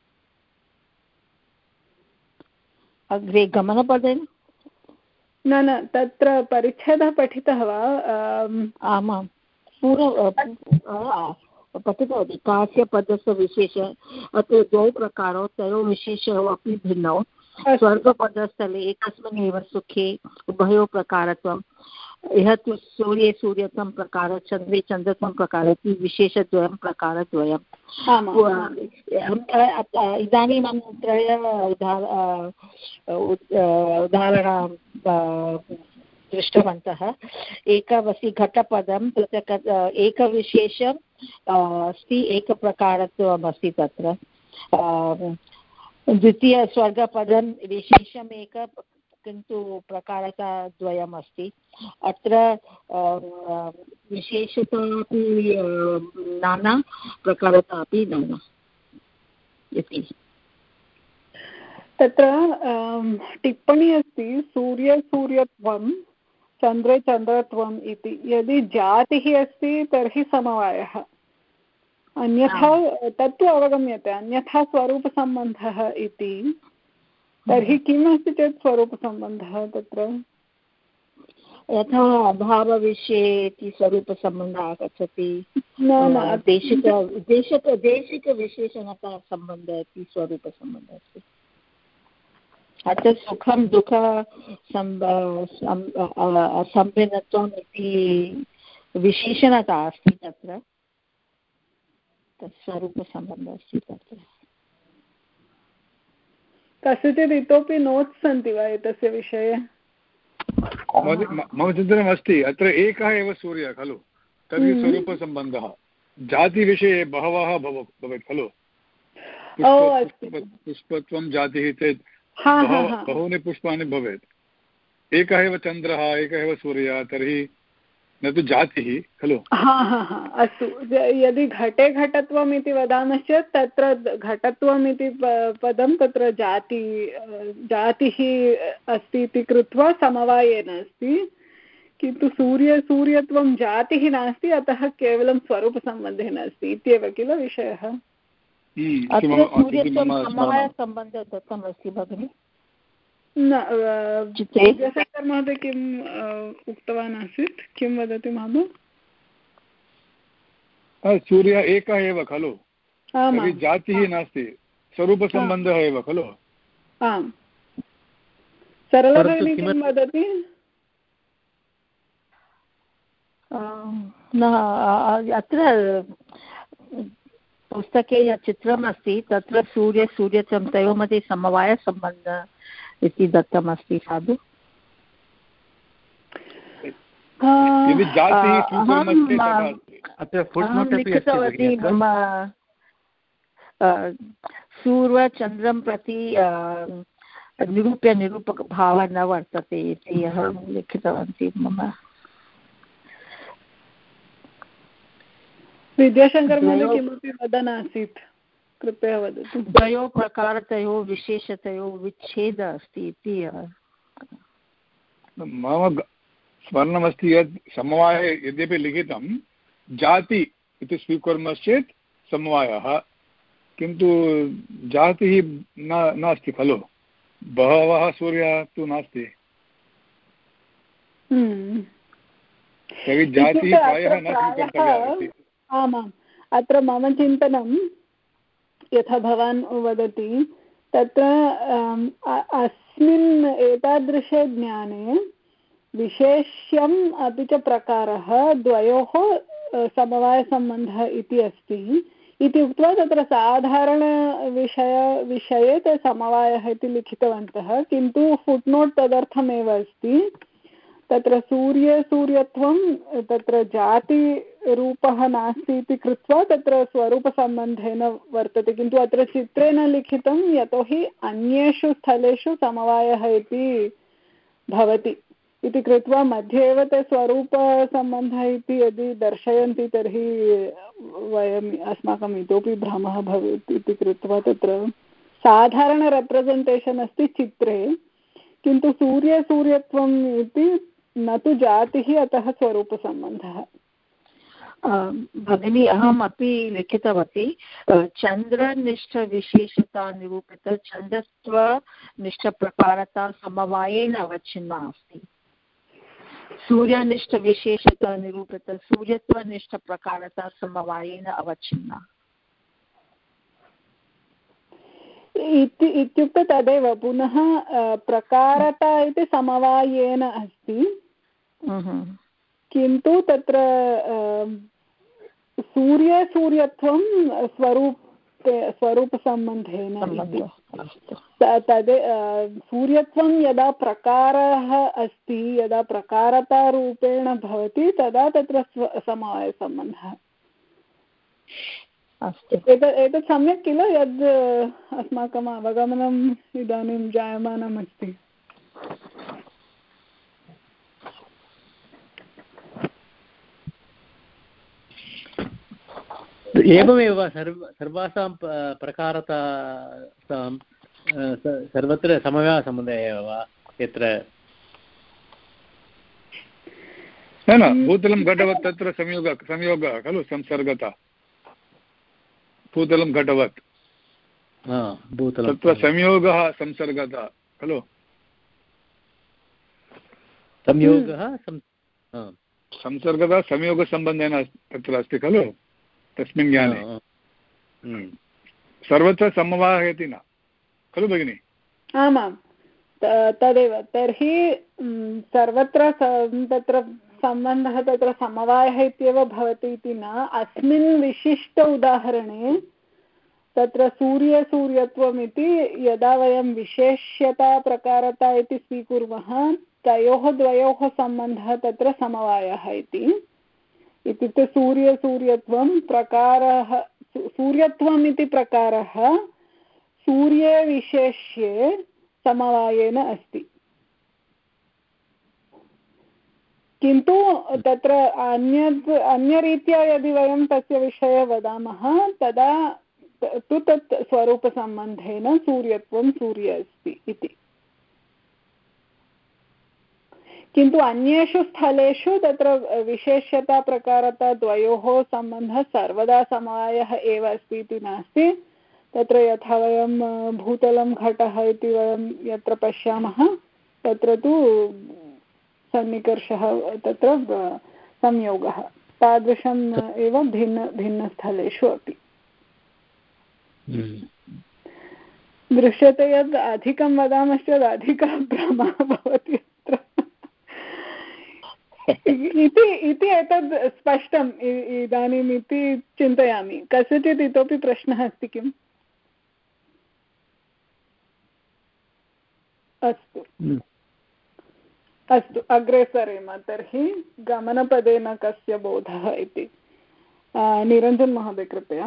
अग्रे गमनपदेन न न तत्र परिच्छेदः पठितः वा आमां पूर्व पठितवती कास्य पदस्य विशेष अत्र द्वौ प्रकारौ तयोः विशेषौ अपि भिन्नौ स्वर्गपदस्थले एकस्मिन् एव सुखे उभयोः प्रकारत्वं यः तु सूर्ये सूर्यत्वं प्रकारः चन्द्रे चन्द्रत्वं प्रकारः इति विशेषद्वयं प्रकारद्वयम् इदानीम् अहं त्रय उदाहरणं दृष्टवन्तः एकमस्ति घटपदं तत्र एकविशेषम् अस्ति एकप्रकारत्वम् अस्ति तत्र द्वितीयस्वर्गपदं विशेषम् एक किन्तु प्रकारता द्वयम् अस्ति अत्र विशेषता अपि नाना प्रकारता अपि नाना इति तत्र टिप्पणी अस्ति सूर्यसूर्यत्वं चन्द्रे चन्द्रत्वम् इति यदि जातिः अस्ति तर्हि समवायः अन्यथा तत्तु अवगम्यते अन्यथा स्वरूपसम्बन्धः इति तर्हि किम् अस्ति चेत् स्वरूपसम्बन्धः तत्र यथा अभावविषये इति स्वरूपसम्बन्धः आगच्छति न न देशिक देशिक देशिकविशेषणता सम्बन्धः इति स्वरूपसम्बन्धः अस्ति अत्र सुखं दुःख सम्भिन्नत्वम् इति विशेषणता अस्ति तत्र तत् स्वरूपसम्बन्धः अस्ति तत्र कस्यचित् इतोपि नोट्स् सन्ति वा एतस्य विषये मम चिन्तनम् अस्ति अत्र एकः एव सूर्यः खलु तर्हि स्वरूपसम्बन्धः जातिविषये बहवः भवेत् खलु पुष्पत्वं जातिः चेत् बहूनि पुष्पाणि भवेत् एकः एव चन्द्रः एकः एव सूर्यः तर्हि न तु जातिः खलु हा हा हा अस्तु यदि घटे घटत्वम् इति वदामश्चेत् तत्र घटत्वम् इति पदं तत्र जाति जातिः अस्ति इति कृत्वा समवायेन अस्ति किन्तु सूर्य सूर्यत्वं जातिः नास्ति अतः केवलं स्वरूपसम्बन्धेन अस्ति इत्येव किल विषयः अत्र सूर्यत्वं समवायसम्बन्धः दत्तमस्ति भगिनि न विद्यासागर् महोदय किम् उक्तवान् आसीत् किं वदति महोदय सूर्यः एकः एव खलु तर्हि जातिः नास्ति स्वरूपसम्बन्धः एव खलु आम् सरला भगिनी किं वदति न अत्र पुस्तके यत् चित्रम् अस्ति तत्र सूर्य सूर्यत्वं तयोः मध्ये समवायसम्बन्धः इति दत्तमस्ति साधु लिखितवती मम सूर्यचन्द्रं प्रति निरूप्य निरूपकभावः न वर्तते इति अहं लिखितवती मम विद्याशङ्कर महोदय किमपि वदन् आसीत् कृपया वदतु द्वयोः प्रकारतयोः विशेषतयोः विच्छेदः अस्ति इति मम स्मरणमस्ति यत् समवाये यद्यपि लिखितं जाति इति स्वीकुर्मश्चेत् समवायः किन्तु जातिः न नास्ति खलु बहवः सूर्याः तु नास्ति तर्हि जातिः प्रायः न स्वीकर्तव्या आमाम् अत्र मम चिन्तनं यथा भवान् वदति तत्र अस्मिन् एतादृशे ज्ञाने विशेष्यम् अपि च प्रकारः द्वयोः समवायसम्बन्धः इति अस्ति इति उक्त्वा तत्र साधारणविषय विषये ते समवायः इति लिखितवन्तः किन्तु फुट्नोट् तदर्थमेव अस्ति तत्र सूर्ये सूर्यत्वं तत्र जातिरूपः नास्ति इति कृत्वा तत्र स्वरूपसम्बन्धेन वर्तते किन्तु अत्र चित्रेण लिखितं यतोहि अन्येषु स्थलेषु समवायः इति भवति इति कृत्वा मध्ये एव ते स्वरूपसम्बन्धः इति यदि दर्शयन्ति तर्हि वयम् अस्माकम् इतोपि भ्रमः भवेत् इति कृत्वा तत्र साधारण रेप्रेसेण्टेशन् अस्ति चित्रे, किन्तु सूर्यसूर्यत्वम् इति न तु जातिः, अतः स्वरूपसम्बन्धः। भगिनी अहम् अपि लिखितवती चन्द्रनिष्ठविशेषता निरूपित छन्दस्त्वनिष्ठप्रकारता समवायेन अवच्छिन्ना अस्ति। सूर्यनिष्ठविशेषता निरूपित सूर्यत्वनिष्ठप्रकारता समवायेन अवच्छिन्ना इत्युक्ते तदेव पुनः प्रकारता इति समवायेन अस्ति, किन्तु तत्र सूर्यसूर्यत्वं स्वरूपे स्वरूपसम्बन्धेन तद् सूर्यत्वं यदा प्रकारः अस्ति, यदा प्रकारतारूपेण भवति तदा तत्र समवायसम्बन्धः अस्ति। एतत् एतत् सम्यक् किल, यद् अस्माकम् अवगमनम् इदानीं जायमानम् अस्ति। एवमेव सर्व सर्वासां प्रकारतासां सर्वत्र समवायसम्बन्धः एव वा यत्र न न भूतलं घटवत् तत्र संयोग संयोगः खलु संसर्गता भूतलं घटवत् तत्र संयोगः संसर्गता खलु संयोगः संसर्गता संयोगसम्बन्धेन तत्र अस्ति खलु तस्मिन् ज्ञाने सर्वत्र समवायः इति न खलु भगिनि? आमां तदेव। तर्हि सर्वत्र तत्र सम्बन्धः तत्र समवायः इत्येव भवति इति न, अस्मिन् विशिष्ट उदाहरणे तत्र सूर्यसूर्यत्वमिति यदा वयं विशेष्यता प्रकारता इति स्वीकुर्मः तयोः द्वयोः सम्बन्धः तत्र समवायः इति। इत्युक्ते सूर्यसूर्यत्वं प्रकारः सूर्यत्वम् इति प्रकारः सूर्ये विशेष्ये समवायेन अस्ति, किन्तु तत्र अन्यत् अन्यरीत्या यदि वयं तस्य विषये वदामः तदा तु तत् स्वरूपसम्बन्धेन सूर्यत्वं सूर्ये अस्ति इति। किन्तु अन्येषु स्थलेषु तत्र विशेष्यता प्रकारता द्वयोः सम्बन्धः सर्वदा समवायः एव अस्ति इति नास्ति। तत्र यथा वयं भूतलं घटः इति वयं यत्र पश्यामः तत्र तु सन्निकर्षः तत्र संयोगः तादृशम् एव भिन्न भिन्नस्थलेषु अपि दृश्यते। यद् अधिकं वदामश्चेत् अधिकः भ्रमः भवति अत्र इति इति एतद् स्पष्टम् इदानीम् इति चिन्तयामि। कस्यचित् इतोपि प्रश्नः अस्ति किम्? अस्तु अस्तु अग्रे सरेम। तर्हि गमनपदेन कस्य बोधः इति निरञ्जन महोदय कृपया।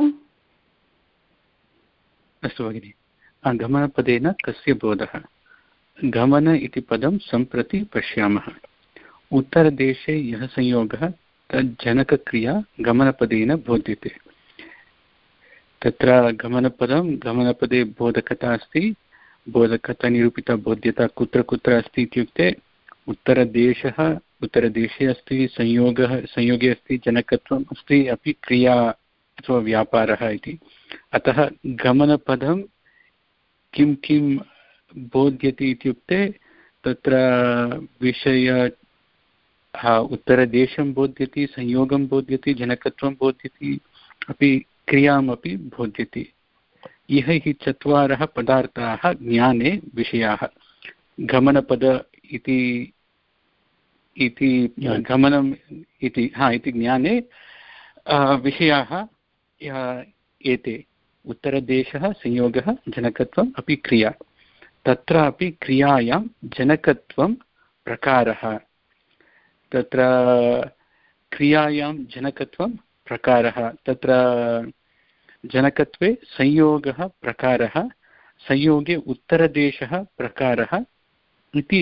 अस्तु भगिनि, गमनपदेन कस्य बोधः? गमन इति पदं सम्प्रति पश्यामः। उत्तरदेशे यः संयोगः तज्जनकक्रिया गमनपदेन बोध्यते। तत्र गमनपदं गमनपदे बोधकता अस्ति। बोधकता निरूपिता बोध्यता कुत्र कुत्र अस्ति इत्युक्ते उत्तरदेशः उत्तरदेशे अस्ति, संयोगः संयोगे अस्ति, जनकत्वम् अस्ति, अपि क्रिया अथवा व्यापारः इति। अतः गमनपदं किं किं बोध्यति इत्युक्ते तत्र विषय उत्तरदेशं बोध्यति, संयोगं बोध्यति, जनकत्वं बोध्यति, अपि क्रियामपि बोध्यति। इह हि चत्वारः पदार्थाः ज्ञाने विषयाः। गमनपद इति इति गमनम् इति हा इति ज्ञाने विषयाः एते उत्तरदेशः, संयोगः, जनकत्वम् अपि क्रिया। तत्रापि क्रियायां जनकत्वं प्रकारः। तत्र क्रियायां जनकत्वं प्रकारः। तत्र जनकत्वे संयोगः प्रकारः, संयोगे उत्तरदेशः प्रकारः इति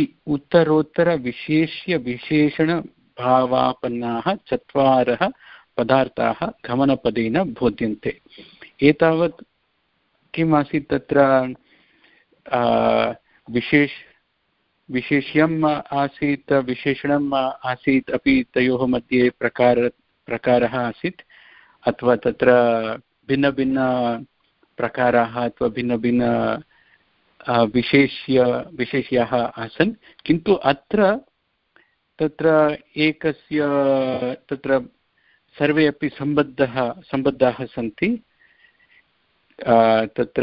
उत्तरोत्तरविशेष्यविशेषणभावापन्नाः चत्वारः पदार्थाः गमनपदेन बोध्यन्ते। एतावत् किम् आसीत् तत्र विशेष विशेष्यम् आसीत् विशेषणम् आसीत् अपि तयोः मध्ये प्रकार प्रकारः आसीत् अथवा तत्र भिन्नभिन्नप्रकाराः अथवा भिन्नभिन्न विशेष्य विशेष्याः आसन् किन्तु अत्र तत्र एकस्य तत्र सर्वे अपि सम्बद्धः सम्बद्धाः सन्ति तत्र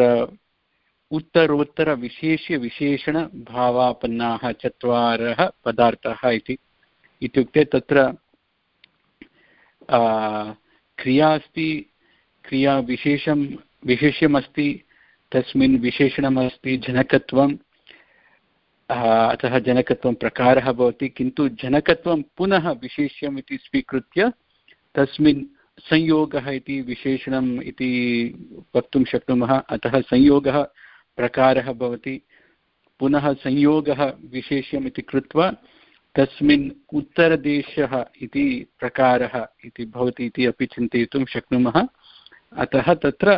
उत्तरोत्तरविशेष्यविशेषणभावापन्नाः चत्वारः पदार्थाः इति इत्युक्ते तत्र क्रिया अस्ति क्रिया विशेषं विशेष्यमस्ति तस्मिन् विशेषणमस्ति जनकत्वं अतः जनकत्वं प्रकारः भवति किन्तु जनकत्वं पुनः विशेष्यम् इति स्वीकृत्य तस्मिन् संयोगः इति विशेषणम् इति वक्तुं शक्नुमः अतः संयोगः प्रकारः भवति पुनः संयोगः विशेष्यम् इति कृत्वा तस्मिन् उत्तरदेशः इति प्रकारः इति भवति इति अपि चिन्तयितुं शक्नुमः अतः तत्र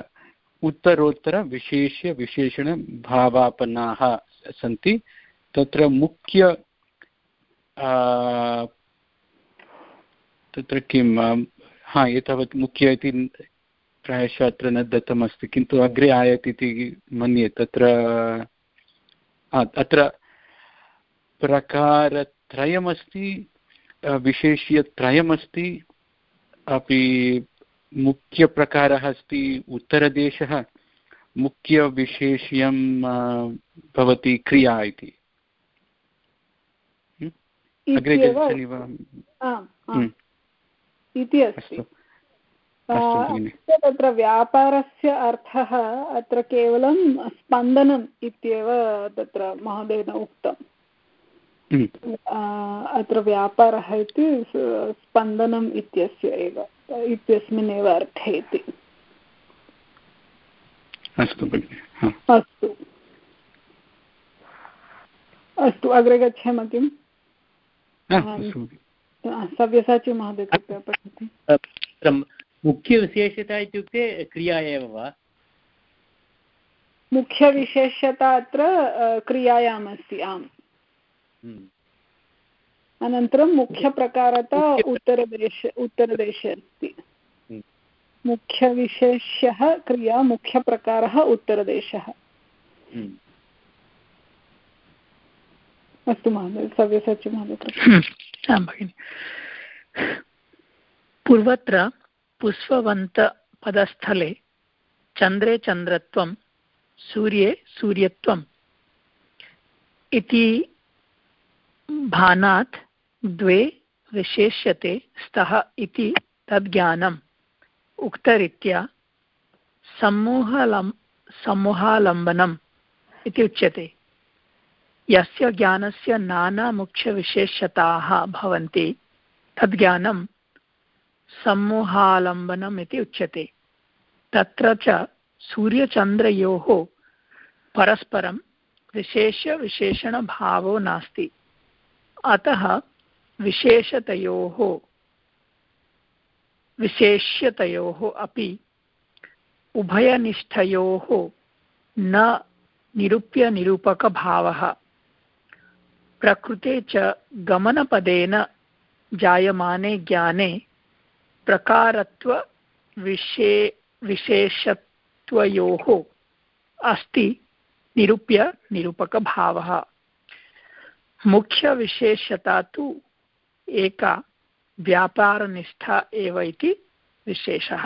उत्तरोत्तरविशेष्यविशेषणभावापन्नाः सन्ति तत्र मुख्य तत्र किं हा एतावत् मुख्य इति प्रायशः अत्र न दत्तमस्ति किन्तु अग्रे आयाति इति मन्ये तत्र अत्र प्रकारत्रयमस्ति विशेष्यत्रयमस्ति अपि मुख्यप्रकारः अस्ति उत्तरदेशः मुख्यविशेष्यं भवति क्रिया इति अग्रे गच्छति वा इति अस्ति तत्र व्यापारस्य अर्थः अत्र केवलं स्पन्दनम् इत्येव तत्र महोदयेन उक्तम् अत्र व्यापारः इति स्पन्दनम् इत्यस्य एव इत्यस्मिन् एव अर्थे इति अस्तु अस्तु अस्तु अग्रे गच्छामः किम् सव्यसाची महोदय कृपया पठति मुख्यविशेषता इत्युक्ते क्रिया एव वा मुख्यविशेषता अत्र क्रियायाम् अस्ति आम् अनन्तरं मुख्यप्रकारता उत्तरदेश उत्तरदेशे अस्ति मुख्यविशेष्यः क्रिया मुख्यप्रकारः उत्तरदेशः अस्तु महोदय सव्यसाची महोदय आं भगिनि पूर्वत्र पुष्पवन्तपदस्थले चन्द्रे चन्द्रत्वं सूर्ये सूर्यत्वम् इति भानात् द्वे विशेष्यते स्तः इति तद्ज्ञानम् उक्तरीत्या सम्मोहलं सम्मोहालम्बनम् इति उच्यते यस्य ज्ञानस्य नानामुख्यविशेषताः भवन्ति तद्ज्ञानं सम्मोहालम्बनम् इति उच्यते तत्र च सूर्यचन्द्रयोः परस्परं विशेषविशेषणभावो नास्ति अतः विशेषतयोः विशेष्यतयोः अपि उभयनिष्ठयोः न निरूप्यनिरूपकभावः प्रकृते च गमनपदेन जायमाने ज्ञाने प्रकारत्व विशे विशेषत्वयोः अस्ति निरूप्य निरूपकभावः मुख्यविशेषता तु एका व्यापारनिष्ठा एव इति विशेषः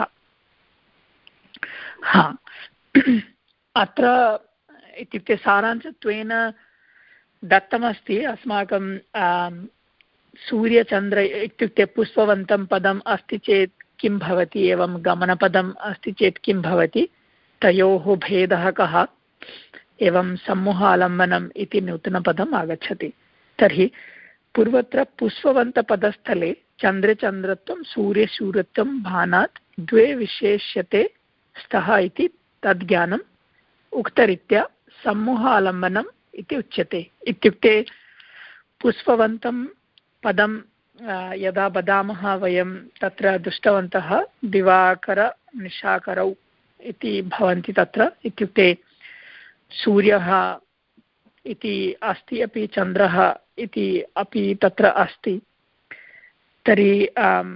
हा अत्र इत्युक्ते सारांशत्वेन दत्तमस्ति अस्माकं सूर्यचन्द्र इत्युक्ते पुष्पवन्तं पदम् अस्ति चेत् किं भवति एवं गमनपदम् अस्ति चेत् किं भवति तयोः भेदः कः एवं सम्मोहालम्बनम् इति नूतनपदम् आगच्छति तर्हि पूर्वत्र पुष्पवन्तपदस्थले चन्द्रे चन्द्रत्वं सूर्ये सूर्यत्वं भानात् द्वे विशेष्यते स्तः इति तद्ज्ञानम् उक्तरीत्या सम्मोहालम्बनम् इति उच्यते इत्युक्ते पुष्पवन्तं पदं यदा वदामः वयं तत्र दृष्टवन्तः दिवाकर निशाकरौ इति भवन्ति तत्र, इत्युक्ते सूर्यः इति अस्ति अपि चन्द्रः इति अपि तत्र अस्ति। तर्हि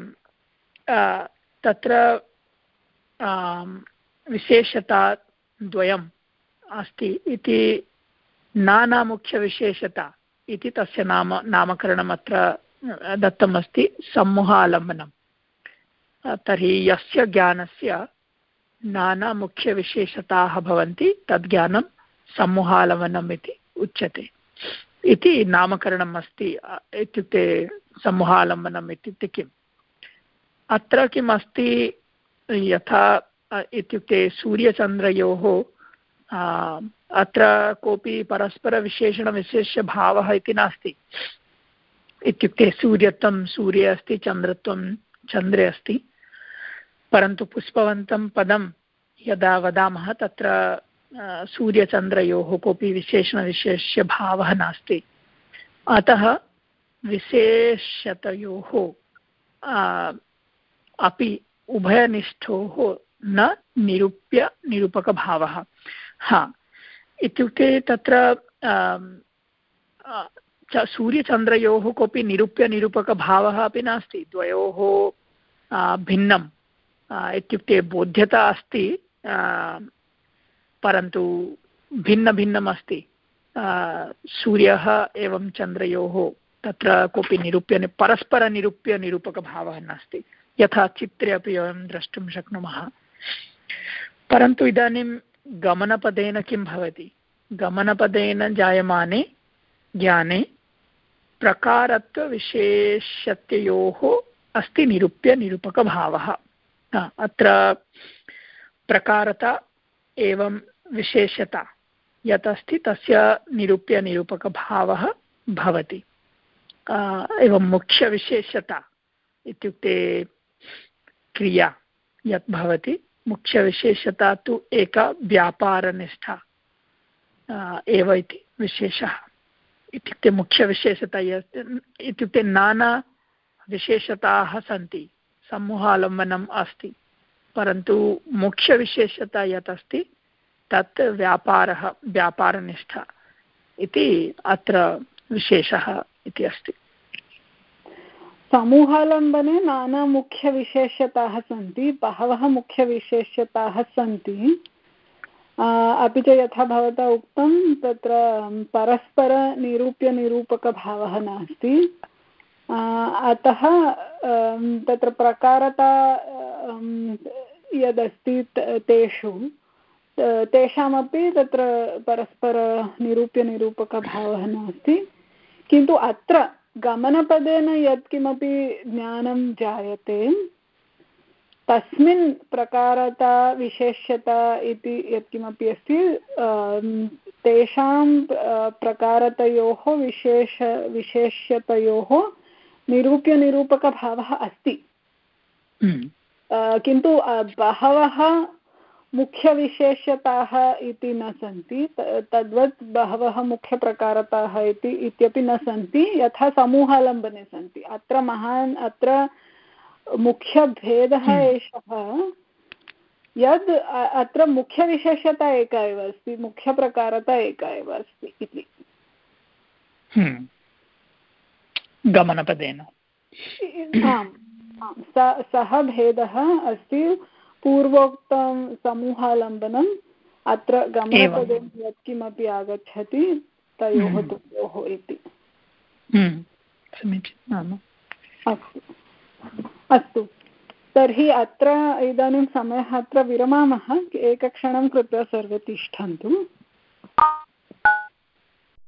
तत्र विशेषता द्वयम् अस्ति इति नानामुख्यविशेषता इति तस्य नाम नामकरणम् अत्र दत्तमस्ति, सम्मोहालम्बनं। तर्हि यस्य ज्ञानस्य नानामुख्यविशेषताः भवन्ति तद् ज्ञानं सम्मोहालम्बनम् इति उच्यते इति नामकरणम् अस्ति। इत्युक्ते सम्मोहालम्बनम् इत्युक्ते किम्? अत्र किम् अस्ति, यथा इत्युक्ते सूर्यचन्द्रयोः अत्र कोऽपि परस्परविशेषणविशेष्यभावः इति नास्ति। इत्युक्ते सूर्यत्वं सूर्ये अस्ति, चन्द्रत्वं चन्द्रे अस्ति, परन्तु पुष्पवन्तं पदं यदा वदामः तत्र सूर्यचन्द्रयोः कोऽपि विशेषणविशेष्यभावः नास्ति। अतः विशेषतयोः अपि उभयनिष्ठोः न निरूप्य निरूपकभावः। हा, इत्युक्ते तत्र सूर्यचन्द्रयोः कोऽपि निरूप्य निरूपकभावः अपि नास्ति। द्वयोः भिन्नं इत्युक्ते बोध्यता अस्ति, परन्तु भिन्नभिन्नम् अस्ति। सूर्यः एवं चन्द्रयोः तत्र कोऽपि निरूप्य परस्परनिरूप्य निरूपकभावः नास्ति, यथा चित्रे अपि वयं द्रष्टुं शक्नुमः। परन्तु इदानीं गमनपदेन किं भवति? गमनपदेन जायमाने ज्ञाने प्रकारत्वविशेषतयोः अस्ति निरूप्य निरूपकभावः। अत्र प्रकारता एवं विशेषता यत् अस्ति तस्य निरूप्य निरूपकभावः भवति। एवं मुख्यविशेषता इत्युक्ते क्रिया यत् भवति, मुख्यविशेषता तु एका व्यापारनिष्ठा एव इति विशेषः। इत्युक्ते मुख्यविशेषता यत् इत्युक्ते नाना विशेषताः सन्ति, सम्मोहालम्बनम् अस्ति, परन्तु मुख्यविशेषता यत् अस्ति तत् व्यापारः व्यापारनिष्ठा इति अत्र विशेषः इति अस्ति। समूहालम्बने नाना मुख्यविशेषताः सन्ति, बहवः मुख्यविशेषताः सन्ति, अपि च यथा भवता उक्तं तत्र परस्परनिरूप्यनिरूपकभावः नास्ति। अतः तत्र प्रकारता यदस्ति तेषु तेषामपि तत्र परस्परनिरूप्यनिरूपकभावः नास्ति। किन्तु अत्र गमनपदेन यत्किमपि ज्ञानं जायते तस्मिन् प्रकारता विशेष्यता इति यत्किमपि अस्ति तेषां प्रकारतयोः विशेष विशेष्यतयोः निरूप्यनिरूपकभावः अस्ति। किन्तु बहवः मुख्यविशेष्यताः इति न सन्ति, तद्वत् बहवः मुख्यप्रकारताः इति इत्यपि न सन्ति यथा समूहालम्बने सन्ति। अत्र महान् अत्र मुख्यभेदः एषः यद् अत्र मुख्यविशेषता एका एव अस्ति, मुख्यप्रकारता एका एव अस्ति इति गमनपदेन। आम्, सः भेदः अस्ति। पूर्वोक्तं समूहालम्बनम् अत्र गमनपदेन यत्किमपि आगच्छति तयोः तयोः इति। समीचीनम्। अस्तु अस्तु तर्हि अत्र इदानीं समयः अत्र विरमामः। एकक्षणं कृत्वा सर्वे तिष्ठन्तु।